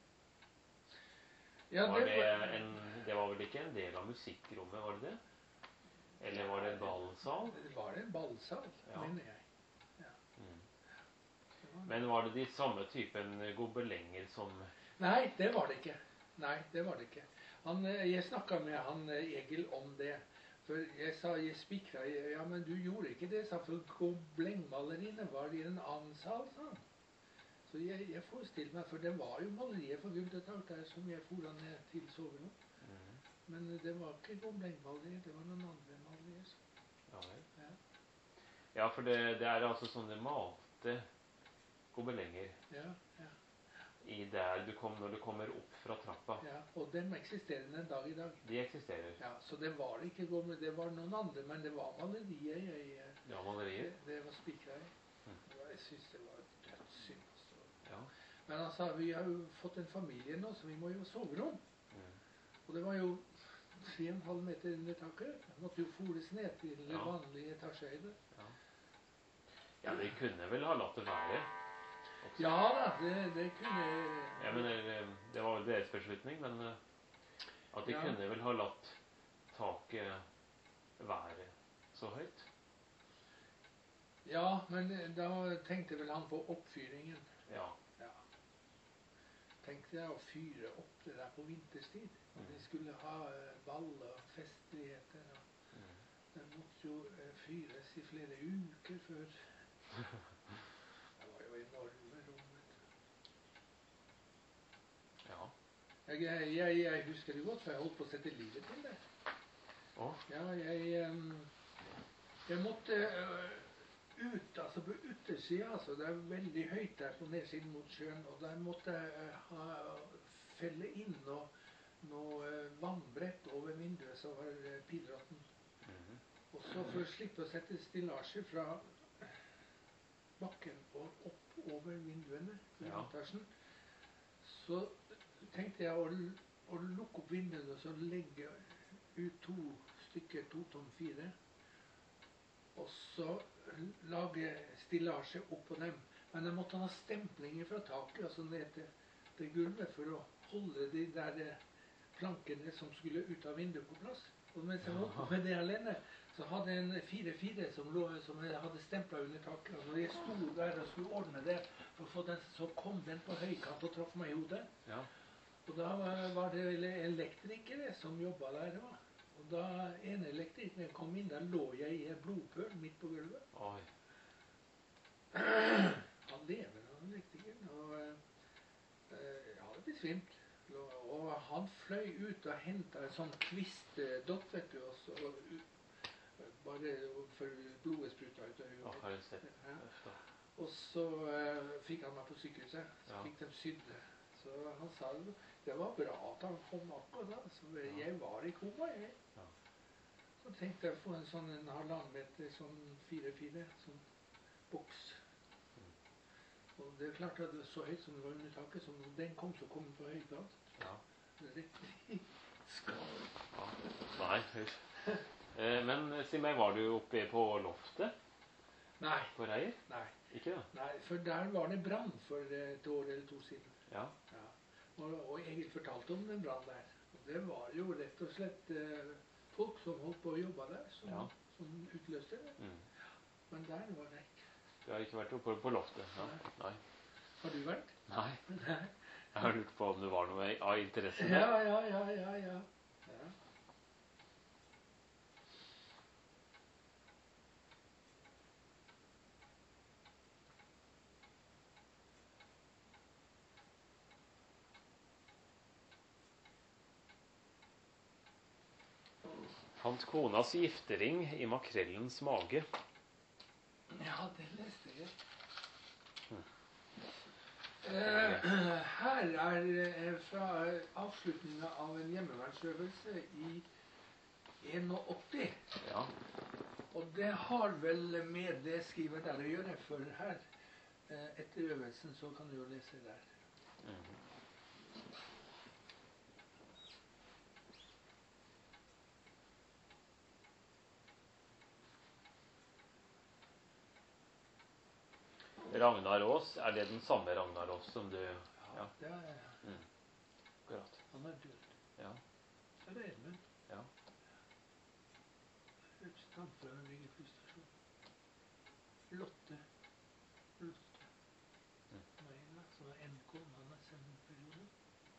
S2: Ja,
S1: Var det,
S2: var-
S1: en, det var vel ikke en del av musikkrommet, var det det? Eller var det en ballsal?
S2: Det var en ballsal,
S1: Ja.
S2: mener jeg.
S1: Mm.
S2: Det var-
S1: Men var det de samme typen gobelenger som...
S2: Nei, det var det ikke. Nei, det var det ikke. Han, eh, jeg snakket med han eh, Egil om det. For jeg sa, jeg spikra, ja, men du gjorde ikke det, sa, for goblengmaleriene var i en annen sal, sa han. Så jeg, jeg forestilte meg, for det var jo malerier for gulv til tak der som jeg for han ned til soverom.
S1: Mm.
S2: Men det var ikke goblengmalerier, det var noen andre malerier. så-
S1: Ja, vel.
S2: Ja,
S1: Ja, for det, det er altså sånne malte gobelenger
S2: ja, ja,
S1: i der du kom, når du kommer opp fra trappa.
S2: ja. Og dem eksisterer den dag i dag.
S1: De eksisterer.
S2: Ja, så det var ikke gobleng, det var noen andre, men det var malerier jeg... eh,
S1: Ja, malerier.
S2: Det, det var spikra i.
S1: Mm.
S2: Det var- Jeg syns det var dødssynd. Altså.
S1: Ja.
S2: Men han sa vi har jo fått en familie nå, så vi må jo ha soverom.
S1: Mm.
S2: Og det var jo tre og en halv meter under taket. Det måtte jo fores ned til
S1: Ja.
S2: vanlig etasjehøyde.
S1: Ja, de kunne vel ha latt det være. Også.
S2: Ja da, det, det kunne
S1: Ja, men det, det var vel deres beslutning, men eh, at de
S2: Ja.
S1: kunne vel ha latt taket være så høyt.
S2: Ja, men da tenkte vel han på oppfyringen.
S1: Ja.
S2: Ja. Tenkte jeg å fyre opp det der på vinterstid. Og
S1: Mm.
S2: de skulle ha eh, ball og festligheter. Og
S1: Mm.
S2: den måtte jo eh, fyres i flere uker før. Det var jo enorme rom. vet du.
S1: Ja.
S2: Jeg, jeg, jeg husker det godt, for jeg holdt på å sette livet til det.
S1: Å,
S2: Ja, jeg, em, jeg måtte eh, ut, altså på utersida, altså det er veldig høyt der på nedsiden mot sjøen, og der måtte jeg eh, ha, felle inn noe, noe eh, vannbrett over vinduet som var eh, pilråtten.
S1: mhm.
S2: Og så for å slippe å sette stillasje fra bakken og opp over vinduene i
S1: Ja.
S2: etasjen, så tenkte jeg å, l- å lukke opp vinduene og så legge ut to stykker to tom fire, og så lage stillasje oppå dem. Men jeg måtte ha stemplinger fra taket og så ned til, til gulvet for å holde de der eh, plankene som skulle ut av vinduet på plass. Og mens jeg holdt på med det alene, så hadde jeg en fire fire som, lå- som jeg hadde stempla under taket. Og når jeg sto der og skulle ordne det, for å få den, så kom den på høykant og traff meg i hodet.
S1: Ja.
S2: Og da var- var det vel elektrikere som jobba der òg. Og da en elektriker kom inn, da lå jeg i en blodpøl midt på gulvet.
S1: Oi.
S2: Han lever, han elektrikeren. Og eh, jeg hadde besvimt. Og han fløy ut og henta en sånn kvistdott, vet du, og så u- bare for blodet spruta ut av
S1: Å,
S2: huet.
S1: har du sett?
S2: Ja.
S1: Uff da.
S2: Og så eh, fikk han meg på sykehuset. Så
S1: Ja.
S2: fikk de sydd det. Så han sa jo, det var bra at han kom akkurat da. Så jeg var i koma, jeg.
S1: Ja.
S2: Så tenkte jeg å få en sånn en halvannen meter, sånn fire fire, sånn boks. Og det er klart at det var så høyt som det var under taket, så når den kom, så kom den på høyt da.
S1: Ja.
S2: Rett i skall.
S1: Ja. Nei, hysj. Eh, men si meg, var du oppe på loftet
S2: Nei,
S1: på Reier?
S2: nei,
S1: Ikke det?
S2: nei, for der var det brann for et år eller to siden.
S1: Ja.
S2: Ja. Og, og Egil fortalte om den brann der. Og det var jo rett og slett eh, folk som holdt på å jobbe der, som,
S1: Ja.
S2: som utløste det.
S1: Mm.
S2: Men der var det ikke.
S1: Du har ikke vært oppe på loftet? Ja. Nei.
S2: Har du vært?
S1: Nei.
S2: Nei.
S1: Jeg har lurt på om det var noe av interesse
S2: Ja,
S1: der.
S2: ja, ja, ja, ja. ja.
S1: Fant konas giftering i makrellens mage.
S2: Ja, det leste jeg.
S1: Hmm.
S2: Eh, her er eh, fra avslutningen av en hjemmevernsøvelse i åttien.
S1: Ja.
S2: Og det har vel med det skrivet der å gjøre, for her, eh, etter øvelsen, så kan du jo lese der.
S1: Mm. Ragnar Aas, er det den samme Ragnar Aas som du...
S2: Ja, det er
S1: Mm. Akkurat.
S2: han er død.
S1: Ja.
S2: Så det er Edmund.
S1: Ja.
S2: Representant for Rygge flystasjon. Lotte. Lotte.
S1: Mm.
S2: Meina, som er N K, han er sendeperiode.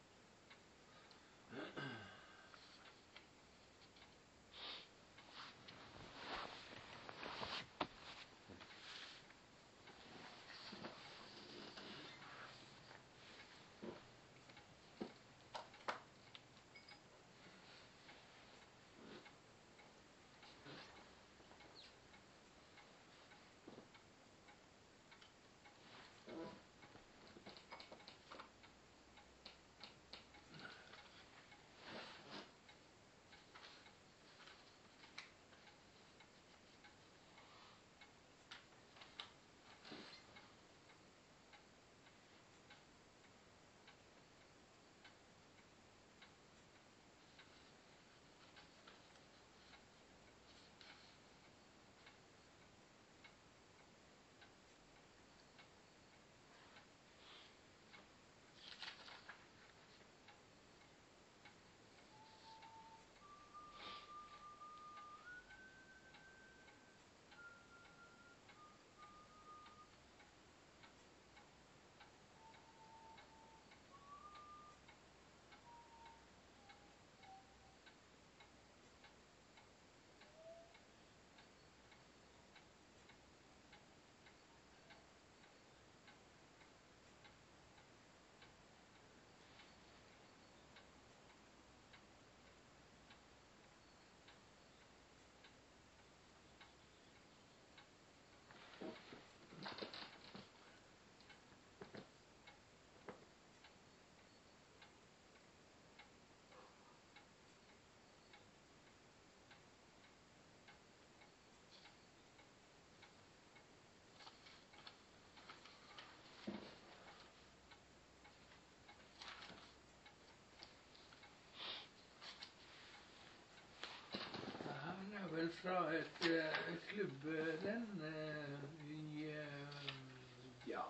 S2: Det er vel fra et, eh, et klubbrenn eh, i eh, ja,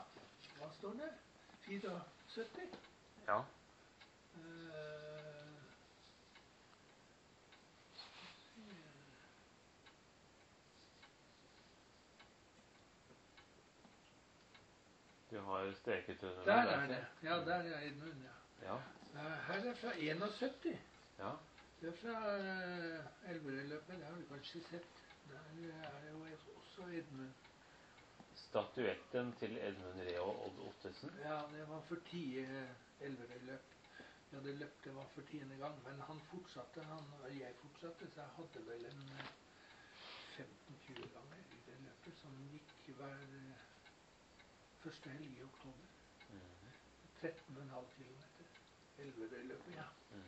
S2: hva står det? syttifire?
S1: Ja.
S2: Eh,
S1: Du har streket under
S2: Der
S1: den,
S2: er det. Ja, der er Edmund, ja.
S1: Ja.
S2: Eh, Her er fra syttién.
S1: Ja.
S2: Det er fra uh, Elverøyløpet, det har du kanskje sett. Der er det jo et- også Edmund.
S1: Statuetten til Edmund Ree og Odd Ottesen.
S2: Ja, det var for ti uh, Elverøyløp. Ja, det løp det var for tiende gang, men han fortsatte, han, og jeg fortsatte, så jeg hadde vel en uh, femten tjue ganger i det løpet som gikk hver uh, første helg i oktober.
S1: Mm.
S2: tretten komma fem kilometer. Elverøyløpet, ja.
S1: Mm.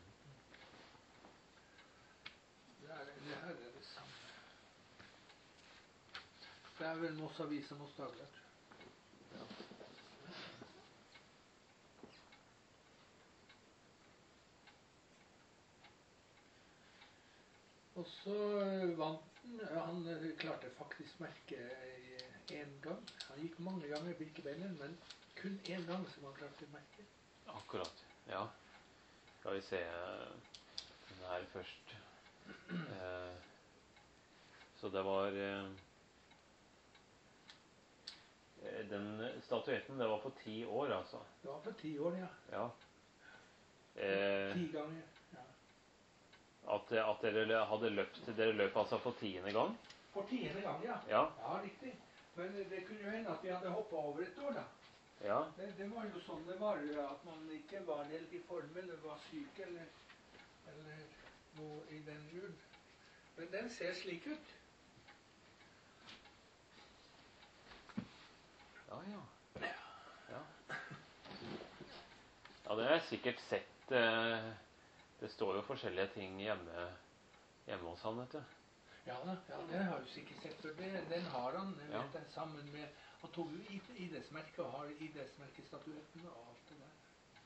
S2: Det, er, det her er det samme. Det er vel Moss Avis og Moss Dagblad.
S1: Ja.
S2: Og så vant han. Han klarte faktisk merket én gang. Han gikk mange ganger Birkebeineren, men kun én gang som han klarte merket.
S1: Akkurat, ja. Skal vi se den her først. Eh, så det var eh, den statuetten, det var for ti år, altså.
S2: Det var for ti år, ja.
S1: Ja. Eh,
S2: ti ganger, ja.
S1: At, at dere hadde løpt, dere løp altså for tiende gang?
S2: For tiende gang, ja.
S1: Ja.
S2: Ja, riktig. Men det kunne jo hende at vi hadde hoppet over et år, da.
S1: Ja.
S2: Det, det var jo sånn det var, at man ikke var helt i form, eller var syk, eller, eller noe i den duren. Men den ser slik ut.
S1: Ja, ja. Ja, ja det har jeg sikkert sett. Eh, det står jo forskjellige ting hjemme, hjemme hos han, vet du.
S2: Ja da, ja, det har jeg jo sikkert sett, for det, den har han, vet
S1: Ja.
S2: jeg, sammen med, han tok jo idrettsmerket og har idrettsmerkestatuetten og alt det der.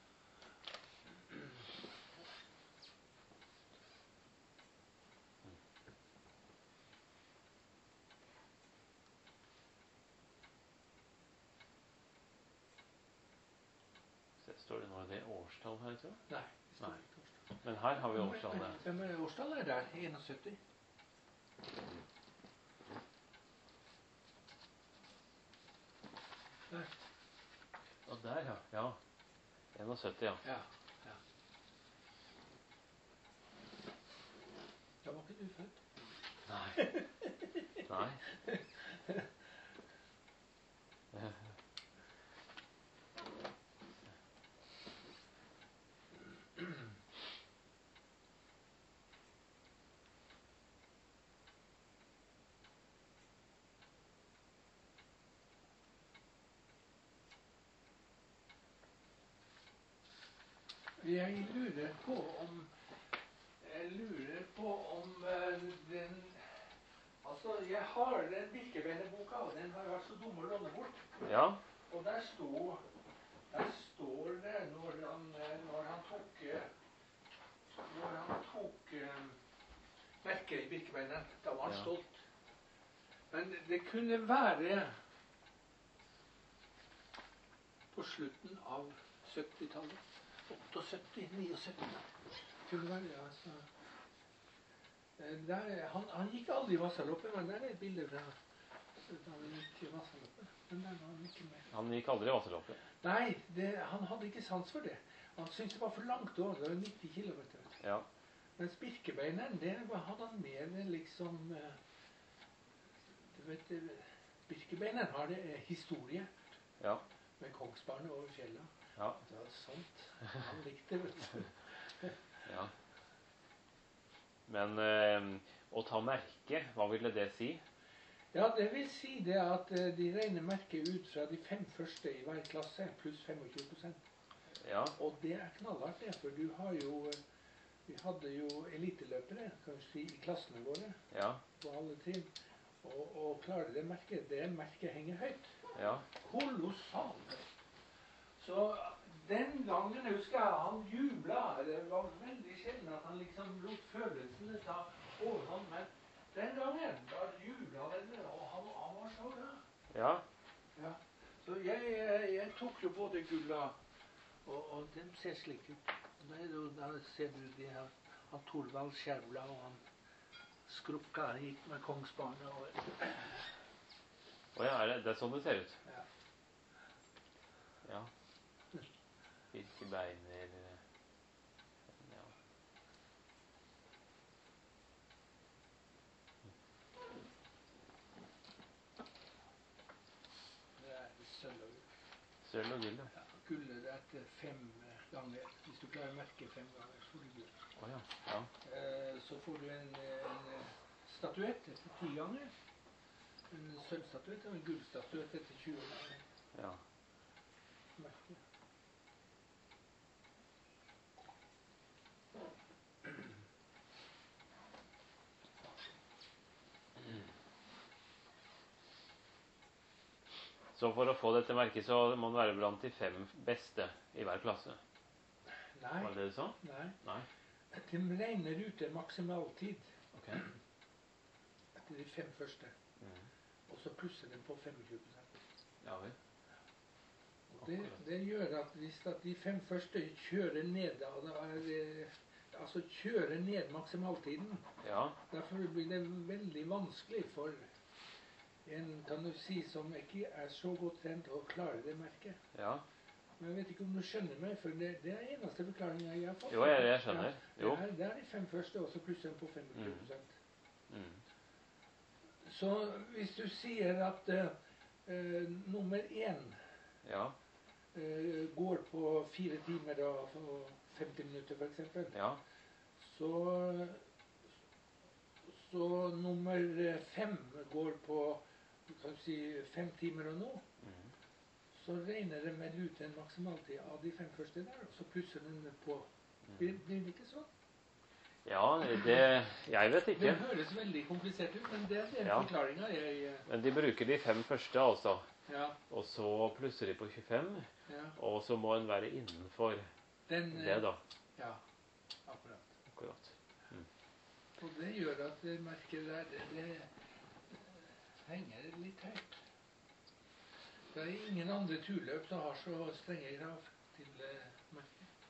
S1: Så står det noe i det årstall her, tror jeg?
S2: Nei, det står
S1: Nei.
S2: ikke årstall.
S1: Men her har vi årstallet.
S2: Men, men årstallet er der, syttién. Der.
S1: Og der, ja. Ja. syttién, ja.
S2: Ja, ja. Da var ikke du født.
S1: Nei. Nei.
S2: Jeg lurer på om Jeg lurer på om uh, den Altså, jeg har den Birkebeinerboka, og den har jeg vært så dum å låne bort.
S1: Ja.
S2: Og der står, der står det når han, når han tok Når han tok uh, merket i Birkebeineren. Da var han
S1: Ja.
S2: stolt. Men det kunne være på slutten av syttitallet. syttini, syttini. Kunne være, altså. Der, han, han gikk aldri i Vasaloppet, men der er et bilde fra da han gikk i Vasaloppet. Men der var han ikke med.
S1: Han gikk aldri i Vasaloppet?
S2: Nei, det, han hadde ikke sans for det. Han syntes det var for langt over. Det var nitti kilometer.
S1: Ja.
S2: Mens Birkebeineren, det hadde han mer liksom Du vet, Birkebeineren har det historie.
S1: Ja.
S2: Med Kongsbarnet over fjella.
S1: Ja.
S2: Det var sånt. Han likte det, vet du.
S1: Ja. Men eh, å ta merke, hva ville det si?
S2: Ja, det vil si det at eh, de regner merket ut fra de fem første i hver klasse, pluss tjuefem prosent.
S1: Ja.
S2: Og det er knallhardt, det, for du har jo Vi hadde jo eliteløpere, kan vi si, i klassene våre.
S1: Ja.
S2: På alle trinn. Og, og klarer det merket. Det merket henger høyt.
S1: Ja.
S2: Kolossalt. Så den gangen husker jeg han jubla. Det var veldig sjelden at han liksom lot følelsene ta overhånd. Men den gangen, da jubla den, og han, han var så glad.
S1: Ja.
S2: Ja. Så jeg, jeg, jeg tok jo både gulla, og, og den ser slik ut. Da, er det, jo- da ser du de her, han Torvald Skjævla, og han Skrukka gikk med Kongsbarnet. Og,
S1: Å ja, er det, det er sånn det ser ut?
S2: ja.
S1: Ja. Birkebeiner. Ja.
S2: Det er sølv og gull.
S1: Sølv og gull, ja.
S2: Ja, gullet det er etter fem ganger. Hvis du klarer å merke fem ganger, så får du gull.
S1: Å ja. Ja.
S2: Eh, så får du en, en statuett etter ti ganger. En sølvstatuett og en gullstatuett etter tjue ganger.
S1: Ja.
S2: Merke.
S1: Så for å få dette merket, så må man være blant de fem beste i hver klasse?
S2: Nei,
S1: Var det det du sa?
S2: nei.
S1: Nei.
S2: De regner ut en maksimal tid.
S1: Ok. Ok.
S2: Etter de fem første.
S1: Mm.
S2: Og så plusser den på femogtjue prosent.
S1: Ja vel.
S2: Og det, det gjør at hvis at de fem første kjører ned, da, da er det, altså kjører ned maksimaltiden,
S1: Ja.
S2: derfor blir det veldig vanskelig for en, kan du si, som ikke er så godt trent å klare det merket.
S1: Ja.
S2: Men jeg vet ikke om du skjønner meg, for det, det er eneste forklaringen jeg har fått.
S1: Jo, jeg, jeg skjønner.
S2: Ja,
S1: Jo.
S2: det, er, det er de fem første, og så plusser den på femogtjue prosent.
S1: Mm.
S2: Så hvis du sier at uh, nummer én
S1: Ja.
S2: uh, går på fire timer og, og femti minutter, for eksempel,
S1: Ja.
S2: så, så nummer fem går på, kan du si, fem timer og noe,
S1: Mm.
S2: så regner de med ut en maksimaltid av de fem første der, og så plusser den på. Blir, blir det ikke sånn?
S1: Ja, det jeg vet ikke.
S2: Det høres veldig komplisert ut, men det er den
S1: Ja.
S2: forklaringen jeg... eh,
S1: Men de bruker de fem første, altså.
S2: Ja,
S1: Og så plusser de på tjuefem,
S2: ja.
S1: og så må en være innenfor
S2: Den, eh,
S1: det, da.
S2: Ja, akkurat.
S1: Akkurat.
S2: Og det gjør at det merket der, det, det eh, henger litt høyt. Det er ingen andre turløp som har så strenge krav til eh, merket.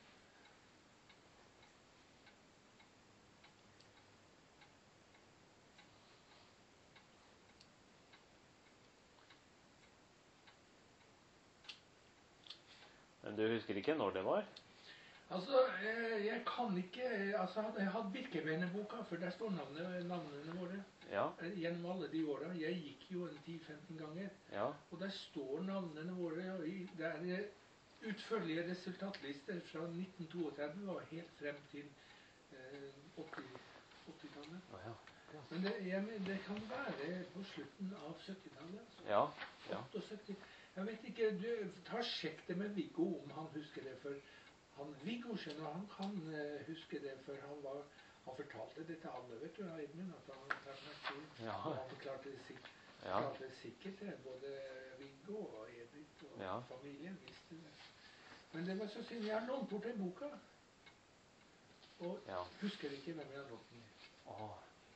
S1: Men du husker ikke når det var?
S2: Altså, eh, jeg kan ikke, eh, altså hadde jeg hatt Birkebeiner-boka, for der står navnene, navnene våre,
S1: Ja.
S2: eh, gjennom alle de åra. Jeg gikk jo en ti femten ganger,
S1: Ja.
S2: og der står navnene våre, og i- det er eh, utførlige resultatlister fra nitten toogtredve og helt frem til eh, åtti-tallet.
S1: Å, ja. Ja.
S2: Men det, jeg, men det kan være på slutten av syttitallet. Altså.
S1: Ja. Ja.
S2: åttiåtte. Jeg vet ikke, du, ta sjekk det med Viggo om han husker det, for han Viggo skjønner, han kan eh, huske det, for han var, han fortalte det til alle, vet du, Edmund, at han tar merke,
S1: Ja.
S2: og han forklarte det, sik
S1: Ja.
S2: forklarte det sikkert til både Viggo og Edith og
S1: Ja.
S2: familien visste det. Men det var så synd, jeg har lånt bort en boka, og
S1: Ja.
S2: husker ikke hvem jeg har lånt den.
S1: Å,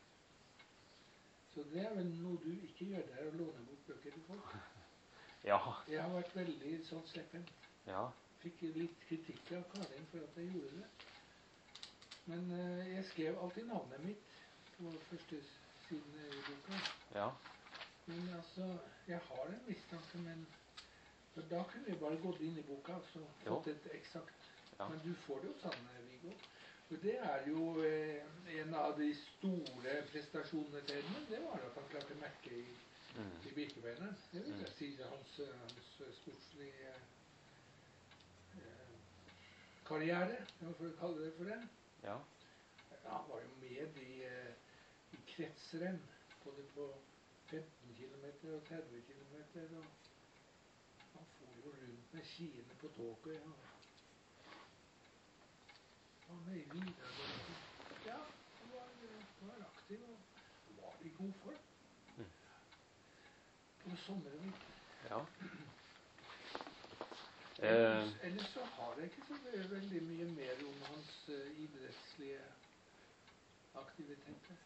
S2: Så det er vel noe du ikke gjør, det er å låne bort bøker til folk.
S1: ja.
S2: Jeg har vært veldig sånn sleppen.
S1: Ja.
S2: Fikk litt kritikk av Karin for at jeg gjorde det. Men eh, jeg skrev alltid navnet mitt på første siden i boka.
S1: Ja.
S2: Men altså, jeg har en mistanke, men for da kunne jeg bare gått inn i boka og så
S1: Jo.
S2: fått et eksakt.
S1: Ja.
S2: Men du får det jo sånn, Viggo. For det er jo eh, en av de store prestasjonene til Edmund, det var at han klarte merke i,
S1: Mm.
S2: i Birkebeiner. Det vil
S1: Mm.
S2: jeg si det er hans, eh, hans eh, sportslige eh, karriere, for å kalle det for det.
S1: Ja.
S2: Han var jo med i, eh, i kretsrenn, både på femten kilometer og tretti kilometer, og han for jo rundt med skiene på tåket, ja. Han var i videregående. Ja, han var, eh, var aktiv og var i god form.
S1: Mm.
S2: På sommer og vinter.
S1: Ja.
S2: Ellers,
S1: Eh,
S2: ellers så har jeg ikke så ve- veldig mye mer om hans eh, idrettslige aktiviteter.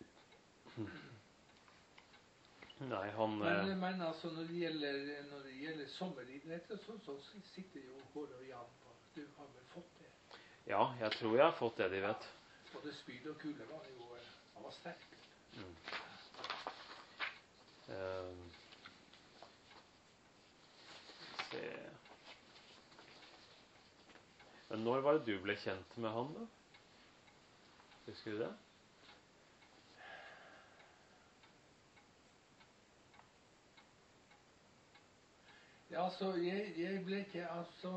S1: nei, han
S2: Men,
S1: eh,
S2: men altså, når det gjelder, når det gjelder sommeridretter, så, så sitter jo Kåre og Jan på. Du har vel fått det?
S1: Ja, jeg tror jeg har fått det de vet.
S2: Både spyd og kule var jo eh, Han var sterk.
S1: Mm. Eh, se. Men når var det du ble kjent med han, da? Husker du det?
S2: Ja, altså, jeg, jeg ble ikke altså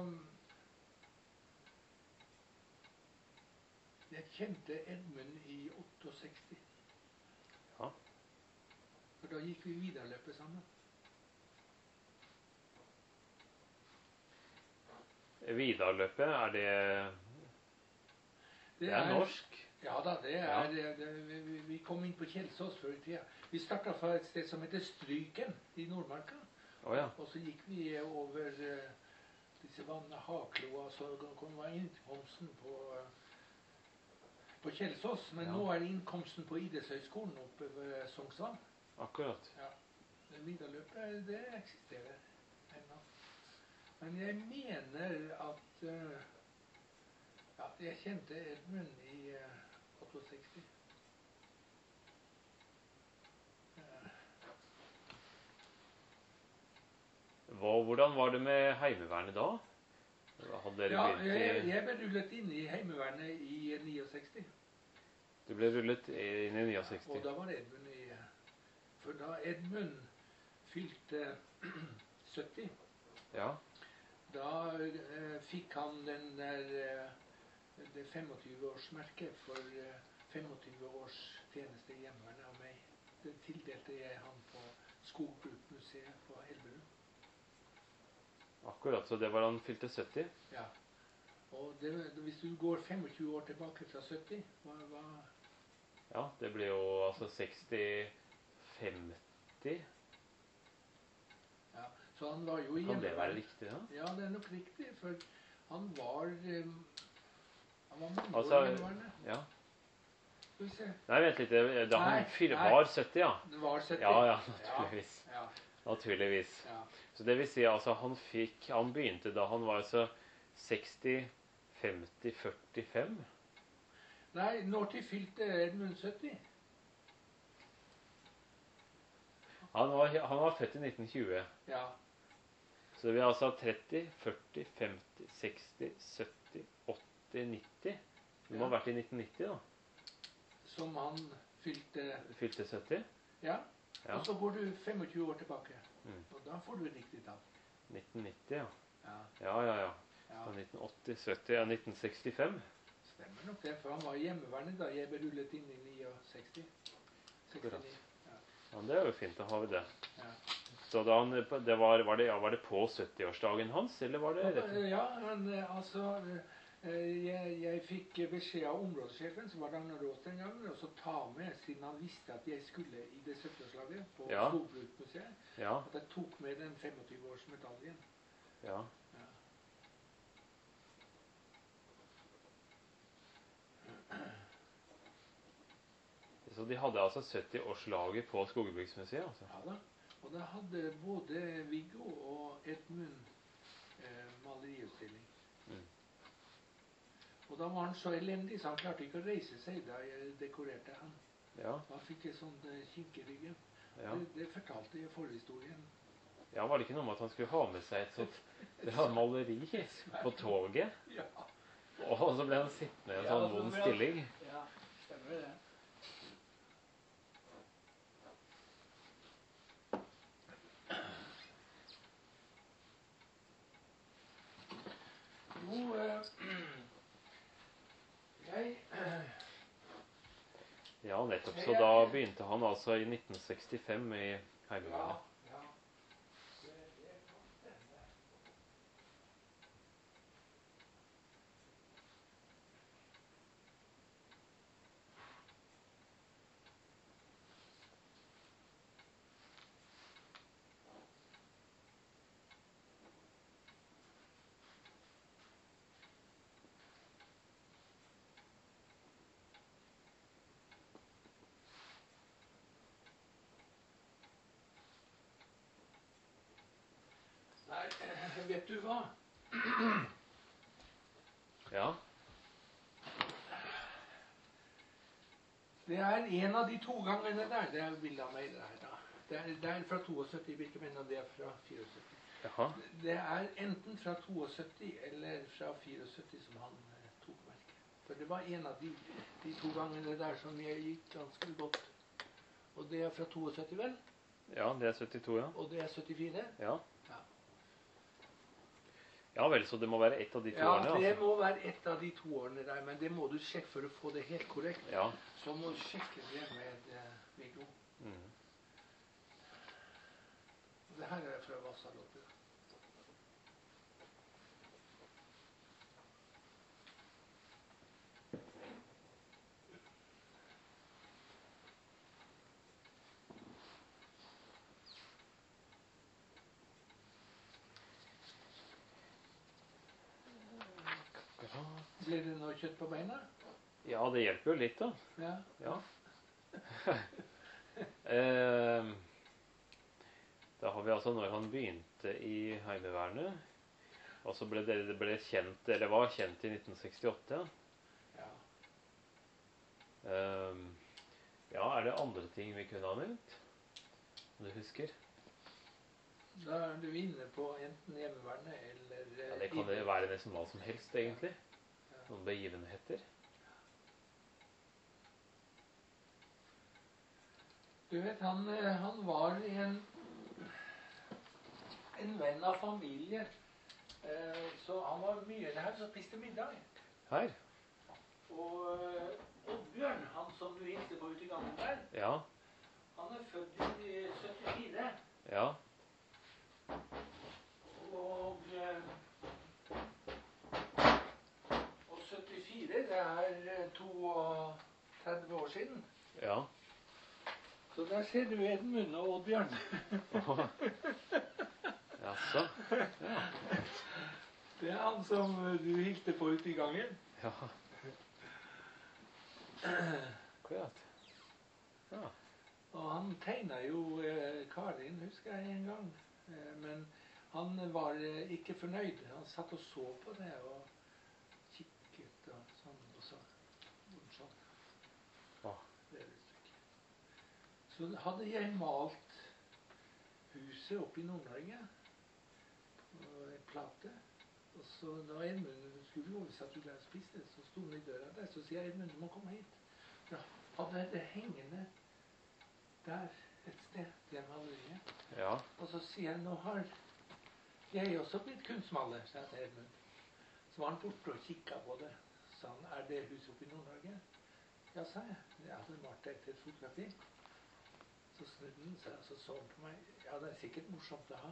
S2: Jeg kjente Edmund i sekstiåtte.
S1: Ja.
S2: For da gikk vi videregløpet sammen.
S1: Vidar-løpet, er det Det er norsk?
S2: Ja da, det er,
S1: Ja.
S2: det, det, vi, vi kom inn på Kjelsås før i tida. Vi starta fra et sted som heter Stryken i Nordmarka.
S1: Å ja.
S2: Og så gikk vi over eh, disse vannene Hakloa, så kom vi inn til Homsen på, eh, på på Kjelsås, men
S1: Ja.
S2: nå er det innkomsten på idrettshøyskolen oppe ved Sognsvann.
S1: Akkurat.
S2: Ja. Det Vidaløpet, det eksisterer ennå. Men jeg mener at uh, ja, jeg kjente Edmund i uh, sekstioåtte. Uh,
S1: Hva, hvordan var det med Heimevernet da? Hadde dere
S2: ja,
S1: begynt i...
S2: jeg, jeg ble rullet inn i Heimevernet i sekstini.
S1: Du ble rullet inn i sekstini.
S2: Og da var Edmund i For da Edmund fylte sytti,
S1: Ja.
S2: da eh, fikk han den der eh, det tjuefem-årsmerket for eh, tjuefem års tjeneste i Hjemmevernet av meg. Det tildelte jeg han på Skogbruksmuseet på Elverum.
S1: Akkurat, så det var han fylte sytti.
S2: Ja. Og det, hvis du går tjuefem år tilbake fra sytti, hva, hva
S1: Ja, det blir jo altså seksti femti.
S2: Ja, så han var jo i
S1: Kan det være
S2: Hjemmevernet.
S1: riktig, da?
S2: Ja, det er nok riktig, for han var um, Han var mange
S1: Altså,
S2: år i Hjemmevernet.
S1: Ja.
S2: Skal vi se.
S1: Nei, vent litt. det- Da han
S2: Nei,
S1: fyr,
S2: nei.
S1: var sytti, ja.
S2: Det var sytti.
S1: Ja, ja, naturligvis.
S2: Ja,
S1: Naturligvis.
S2: ja.
S1: Så det vil si, altså, han fikk Han begynte da han var altså seksti, femti, førtifem.
S2: Nei, når til fylte Edmund sytti?
S1: Han var, han var født i nitten tjue.
S2: Ja.
S1: Så det vil altså tretti, førti, femti, seksti, sytti, åtti, nitti. Det må ha
S2: Ja.
S1: vært i nitten nitti, da.
S2: Som han fylte
S1: Fylte sytti.
S2: Ja.
S1: Ja.
S2: Og så går du tjuefem år tilbake.
S1: Mm.
S2: Og da får du et riktig tall.
S1: nitten nitti, ja.
S2: Ja.
S1: Ja, ja, ja.
S2: ja.
S1: Så nitten åtti, sytti, ja, nitten sekstifem.
S2: Stemmer nok det, for han var i Hjemmevernet da jeg ble rullet inn i sekstini.
S1: Akkurat.
S2: sekstini.
S1: Ja, det er jo fint, da har vi det.
S2: Ja.
S1: Så da han, det var, var, det, ja, var det på syttiårsdagen hans, eller var det rett?
S2: Ja, men eh, altså eh, jeg, jeg fikk beskjed av områdesjefen, som var Ragnar Rås den gangen, og så ta med, siden han visste at jeg skulle i det sytti-årslaget på
S1: Ja.
S2: Skogbruksmuseet,
S1: Ja,
S2: at jeg tok med den tjuefem-årsmedaljen.
S1: ja.
S2: Ja.
S1: Så de hadde altså sytti-årslaget på Skogbruksmuseet, altså.
S2: Ja da. Og da hadde både Viggo og Edmund eh, maleriutstilling.
S1: Mm.
S2: Og da var han så elendig, så han klarte ikke å reise seg da jeg dekorerte han.
S1: Ja,
S2: Da fikk jeg sånn eh, kink i ryggen.
S1: ja.
S2: Det, det fortalte jeg i forhistorien.
S1: Ja, var det ikke noe med at han skulle ha med seg et sånt det var maleri på toget?
S2: Ja,
S1: Og så ble han sittende i en
S2: Ja,
S1: sånn
S2: så
S1: vond
S2: ble han-
S1: stilling.
S2: ja, stemmer det. Jo, eh, jeg eh,
S1: Ja, nettopp. Så da begynte han altså i nitten sekstifem i
S2: Ja,
S1: Heimevernet.
S2: ja. Det, det kan stemme. Nei, eh, vet du hva?
S1: Ja,
S2: Det er en av de to gangene der. Det er bilde av meg der, da. Det er, det er fra syttito, hvilken mener det er fra syttifire.
S1: jaha.
S2: Det er enten fra syttito eller fra syttifire som han eh, tok merket. For det var en av de, de to gangene der som jeg gikk ganske godt. Og det er fra syttito, vel?
S1: Ja, det er syttito, ja.
S2: Og det er syttifire.
S1: Ja.
S2: Ja.
S1: Ja vel, så det må være ett av de to
S2: Ja,
S1: årene,
S2: det
S1: altså.
S2: må være ett av de to årene der, men det må du sjekke for å få det helt korrekt.
S1: Ja.
S2: Så må du sjekke det med eh, Viggo.
S1: Mm.
S2: Det her er fra Vasaloppet.
S1: Akkurat.
S2: Blir det noe kjøtt på beina?
S1: Ja, det hjelper jo litt, da.
S2: Ja.
S1: Ja. eh, da har vi altså når han begynte i Heimevernet, og så ble det, det ble kjent, eller var kjent i nitten sekstiåtte.
S2: Ja.
S1: Eh, ja, er det andre ting vi kunne ha nevnt? Om du husker?
S2: Da er du inne på enten hjemmevernet eller eh,
S1: Ja, det kan det være nesten hva som helst, egentlig.
S2: Ja.
S1: Noen begivenheter.
S2: Du vet, han, eh, han var en, en venn av familie. Eh, så han var mye der som spiste middag.
S1: Her?
S2: Og eh, Oddbjørn, han som du hilste på ute i gangen der,
S1: Ja.
S2: han er født i syttifire.
S1: Ja.
S2: Og, eh, og syttifire, det er eh, trettito år siden.
S1: Ja.
S2: Så der ser du Edmund og Oddbjørn.
S1: Jaså. Ja.
S2: Det er han som du hilste på ute i gangen.
S1: Ja. Akkurat. Ja.
S2: Og han tegna jo eh, Karin, husker jeg en gang. Eh, men han var eh, ikke fornøyd. Han satt og så på det og kikket og sånn. Og så sånn.
S1: Ja.
S2: Det er det ikke. Så hadde jeg malt huset oppe i Nord-Norge på en plate. Og så da Edmund skulle gå, vi satt jo der og spiste, så sto han i døra der. Så sier jeg, Edmund, du må komme hit. Da hadde jeg det hengende der et sted, det maleriet.
S1: Ja.
S2: Og så sier jeg, nå har jeg også blitt kunstmaler, sa jeg til Edmund. Så var han borte og kikket på det. Så sa han, er det huset oppe i Nord-Norge? Ja, sa jeg. Jeg hadde malt det etter et fotografi. Så snudde han seg, og så så han på meg. Ja, det er sikkert morsomt å ha.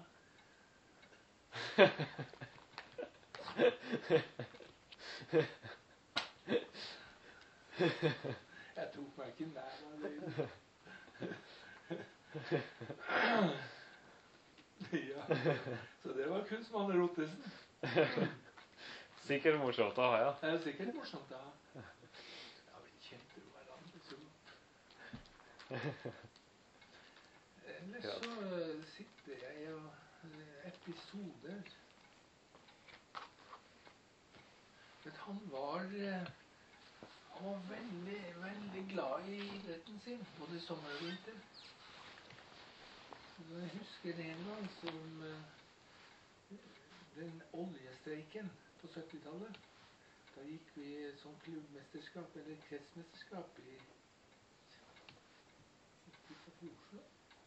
S2: Jeg tok meg ikke nær av det. Ja, så det var kunstmaler Ottesen.
S1: Sikkert morsomt å ha, ja.
S2: Det er sikkert morsomt å ha. Ja, vi kjente jo hverandre så godt. Ellers så eh, sitter jeg og eh, episoder. Men han var, eh, han var veldig, veldig glad i idretten sin, både sommer og vinter. Så jeg husker en gang som eh, den oljestreiken på syttitallet. Da gikk vi som klubbmesterskap, eller kretsmesterskap i utenfor Oslo.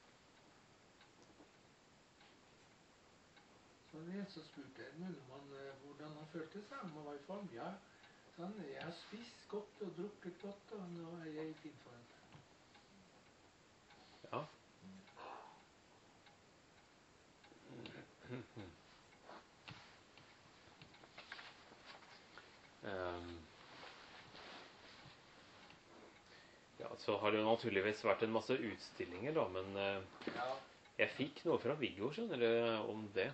S2: Så det så spurte Edmund om han, eh, hvordan han følte seg, om han var i form. Ja, så han, jeg har spist godt og drukket godt, og nå er jeg i fin form.
S1: Ja. Um, ja, så har det jo naturligvis vært en masse utstillinger da, men uh,
S2: Ja.
S1: jeg fikk noe fra Viggo, skjønner du, om det.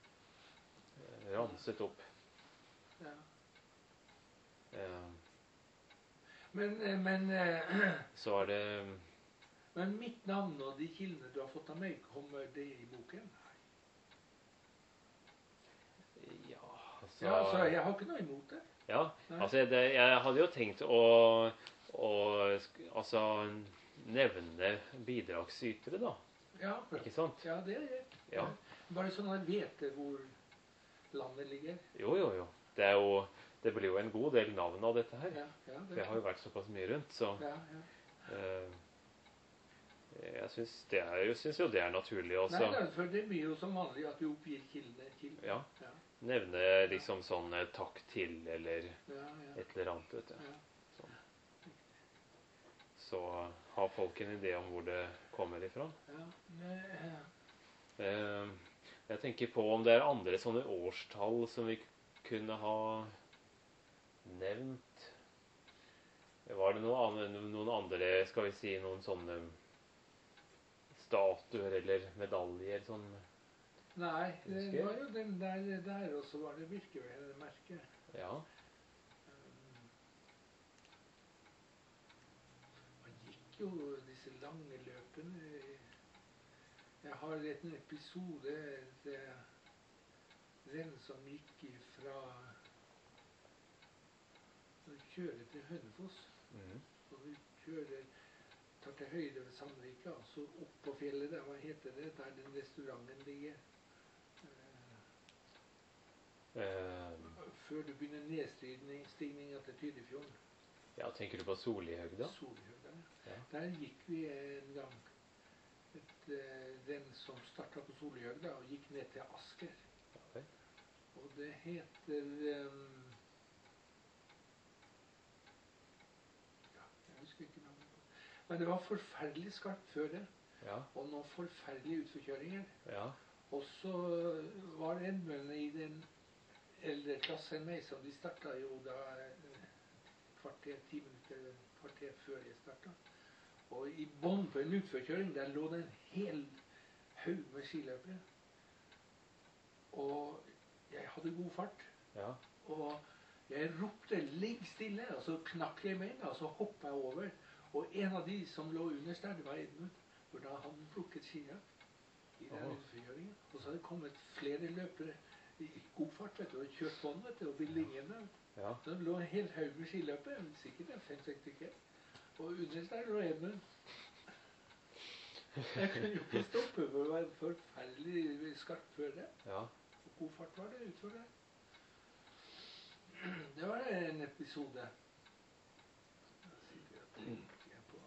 S1: Ramset opp.
S2: Ja.
S1: Um,
S2: Men, eh, men, eh,
S1: så er det
S2: men mitt navn og de kildene du har fått av meg, kommer det i boken?
S1: Ja, altså,
S2: Ja, så jeg har ikke noe imot det.
S1: ja,
S2: Nei.
S1: altså det, jeg hadde jo tenkt å, å sk- altså, nevne bidragsytere da,
S2: Ja, bra.
S1: ikke sant?
S2: Ja, det er greit.
S1: Ja.
S2: Bare sånn at jeg vet hvor landet ligger.
S1: Jo, jo, jo. Det, er jo, det blir jo en god del navn av dette her.
S2: Ja, ja,
S1: For
S2: det
S1: jeg har jo vært såpass mye rundt, så
S2: ja, ja.
S1: eh, jeg synes, det er, jeg synes jo det er naturlig også.
S2: Nei, da, for det blir jo som vanlig at du oppgir kilde. kilde.
S1: Ja.
S2: Ja,
S1: Nevne liksom sånn eh, takk til, eller
S2: ja, ja,
S1: et eller annet, vet du.
S2: ja.
S1: Sånn. Så har folk en idé om hvor det kommer ifra.
S2: Ja, men, eh,
S1: Eh, jeg tenker på om det er andre sånne årstall som vi kunne ha nevnt. Var det noe annet, noen andre, skal vi si, noen sånne statuer eller medaljer sånn?
S2: nei, det
S1: Husker?
S2: var jo den der, der og så var det Birkebein-merket.
S1: Ja.
S2: Um, gikk jo disse lange løpene. Jeg har en episode der den som gikk fra når du kjører til Hønefoss,
S1: Mm.
S2: og du kjører, tar til høyre ved Sandvika, og så opp på fjellet der, hva heter det, der den restauranten ligger.
S1: Eh,
S2: Før du begynner nedstigningen til Tydifjorden.
S1: ja, tenker du på Solihøgda?
S2: Solihøgda.
S1: Ja.
S2: Der gikk vi en gang. Et, eh, den som startet på Solihøgda og gikk ned til Asker.
S1: Okay.
S2: Og det heter um, ja, jeg husker ikke navnet på det. Men det var forferdelig skarpt før det.
S1: Ja.
S2: Og noen forferdelige utforkjøringer.
S1: Ja.
S2: Og så var Edmund i den eldre klasse enn meg, så de startet jo da eh, kvarter, ti minutter, kvarter før jeg startet. Og i bånn på en utforkjøring, der lå det en hel haug med skiløpere. Og jeg hadde god fart.
S1: Ja.
S2: Og jeg ropte 'ligg stille', og så knakk jeg meg, og så hoppet jeg over. Og en av de som lå underst der, det var Edmund, for da hadde han plukket skia i den
S1: Åh.
S2: utforkjøringen. Og så hadde det kommet flere løpere i god fart, vet du, og kjørt på den, vet du, og ville ingen der.
S1: Ja.
S2: Så det lå en hel haug med skiløpere, sikkert fem-seks stykker. Og underst der lå Edmund. Jeg kunne jo ikke stoppe, for det var forferdelig skarpt før det.
S1: Ja.
S2: Og god fart var det utfor der. Det var en episode. Da sitter jeg og tenker på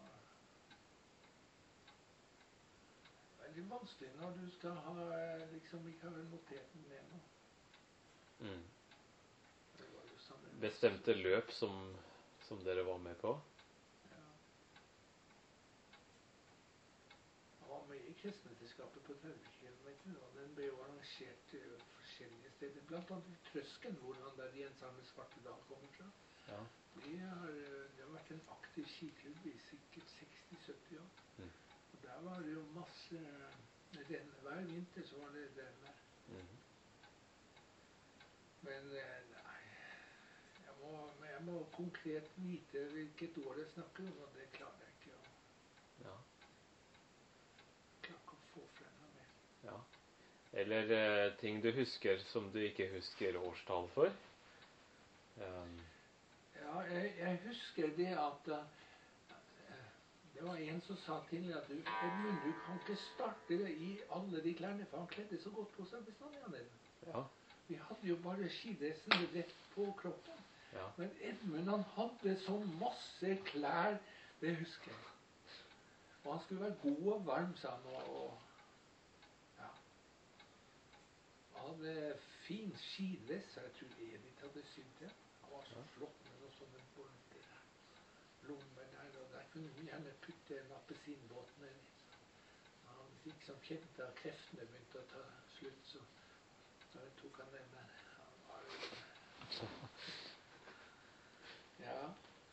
S2: veldig vanskelig når du skal ha liksom ikke ha notert med noe.
S1: Mm.
S2: Det var jo sånn.
S1: Bestemte løp som, som dere var med på?
S2: Ja. Jeg var med i Kristmesterskapet på tretti kilometer, og den ble jo arrangert uh, forskjellige steder. Blant annet i Trøsken, hvor han der Jens Arne Svartedal kommer fra.
S1: Ja.
S2: De har, uh, det har vært en aktiv skiklubb i sikkert seksti-sytti år.
S1: Mm.
S2: Og der var det jo masse uh, renn. Hver vinter så var det renn der.
S1: Mm.
S2: Men uh, nei, jeg må, jeg må konkret vite hvilket år jeg snakker om, og det klarer jeg ikke å,
S1: Ja.
S2: klarer ikke å få frem noe mer.
S1: Ja. Eller eh, ting du husker som du ikke husker årstall for? Um,
S2: Ja, jeg, jeg husker det at uh, det var en som sa til meg at du, Edmund, du kan ikke starte i alle de klærne, for han kledde så godt på seg bestandig. Han Edmund.
S1: ja.
S2: Vi hadde jo bare skidressen rett på kroppen.
S1: Ja.
S2: Men Edmund, han hadde så masse klær, det husker jeg. Og han skulle være god og varm, sa han. Og, og ja. Han hadde fin skidress, og jeg tror Edith hadde sydd det. Han var så
S1: Ja.
S2: flott med noen sånne bolter der. Lommer der, og der kunne vi gjerne putte en appelsinbåt nedi. Han liksom kjente at kreftene begynte å ta slutt, så da tok han den der. Han var jo ja.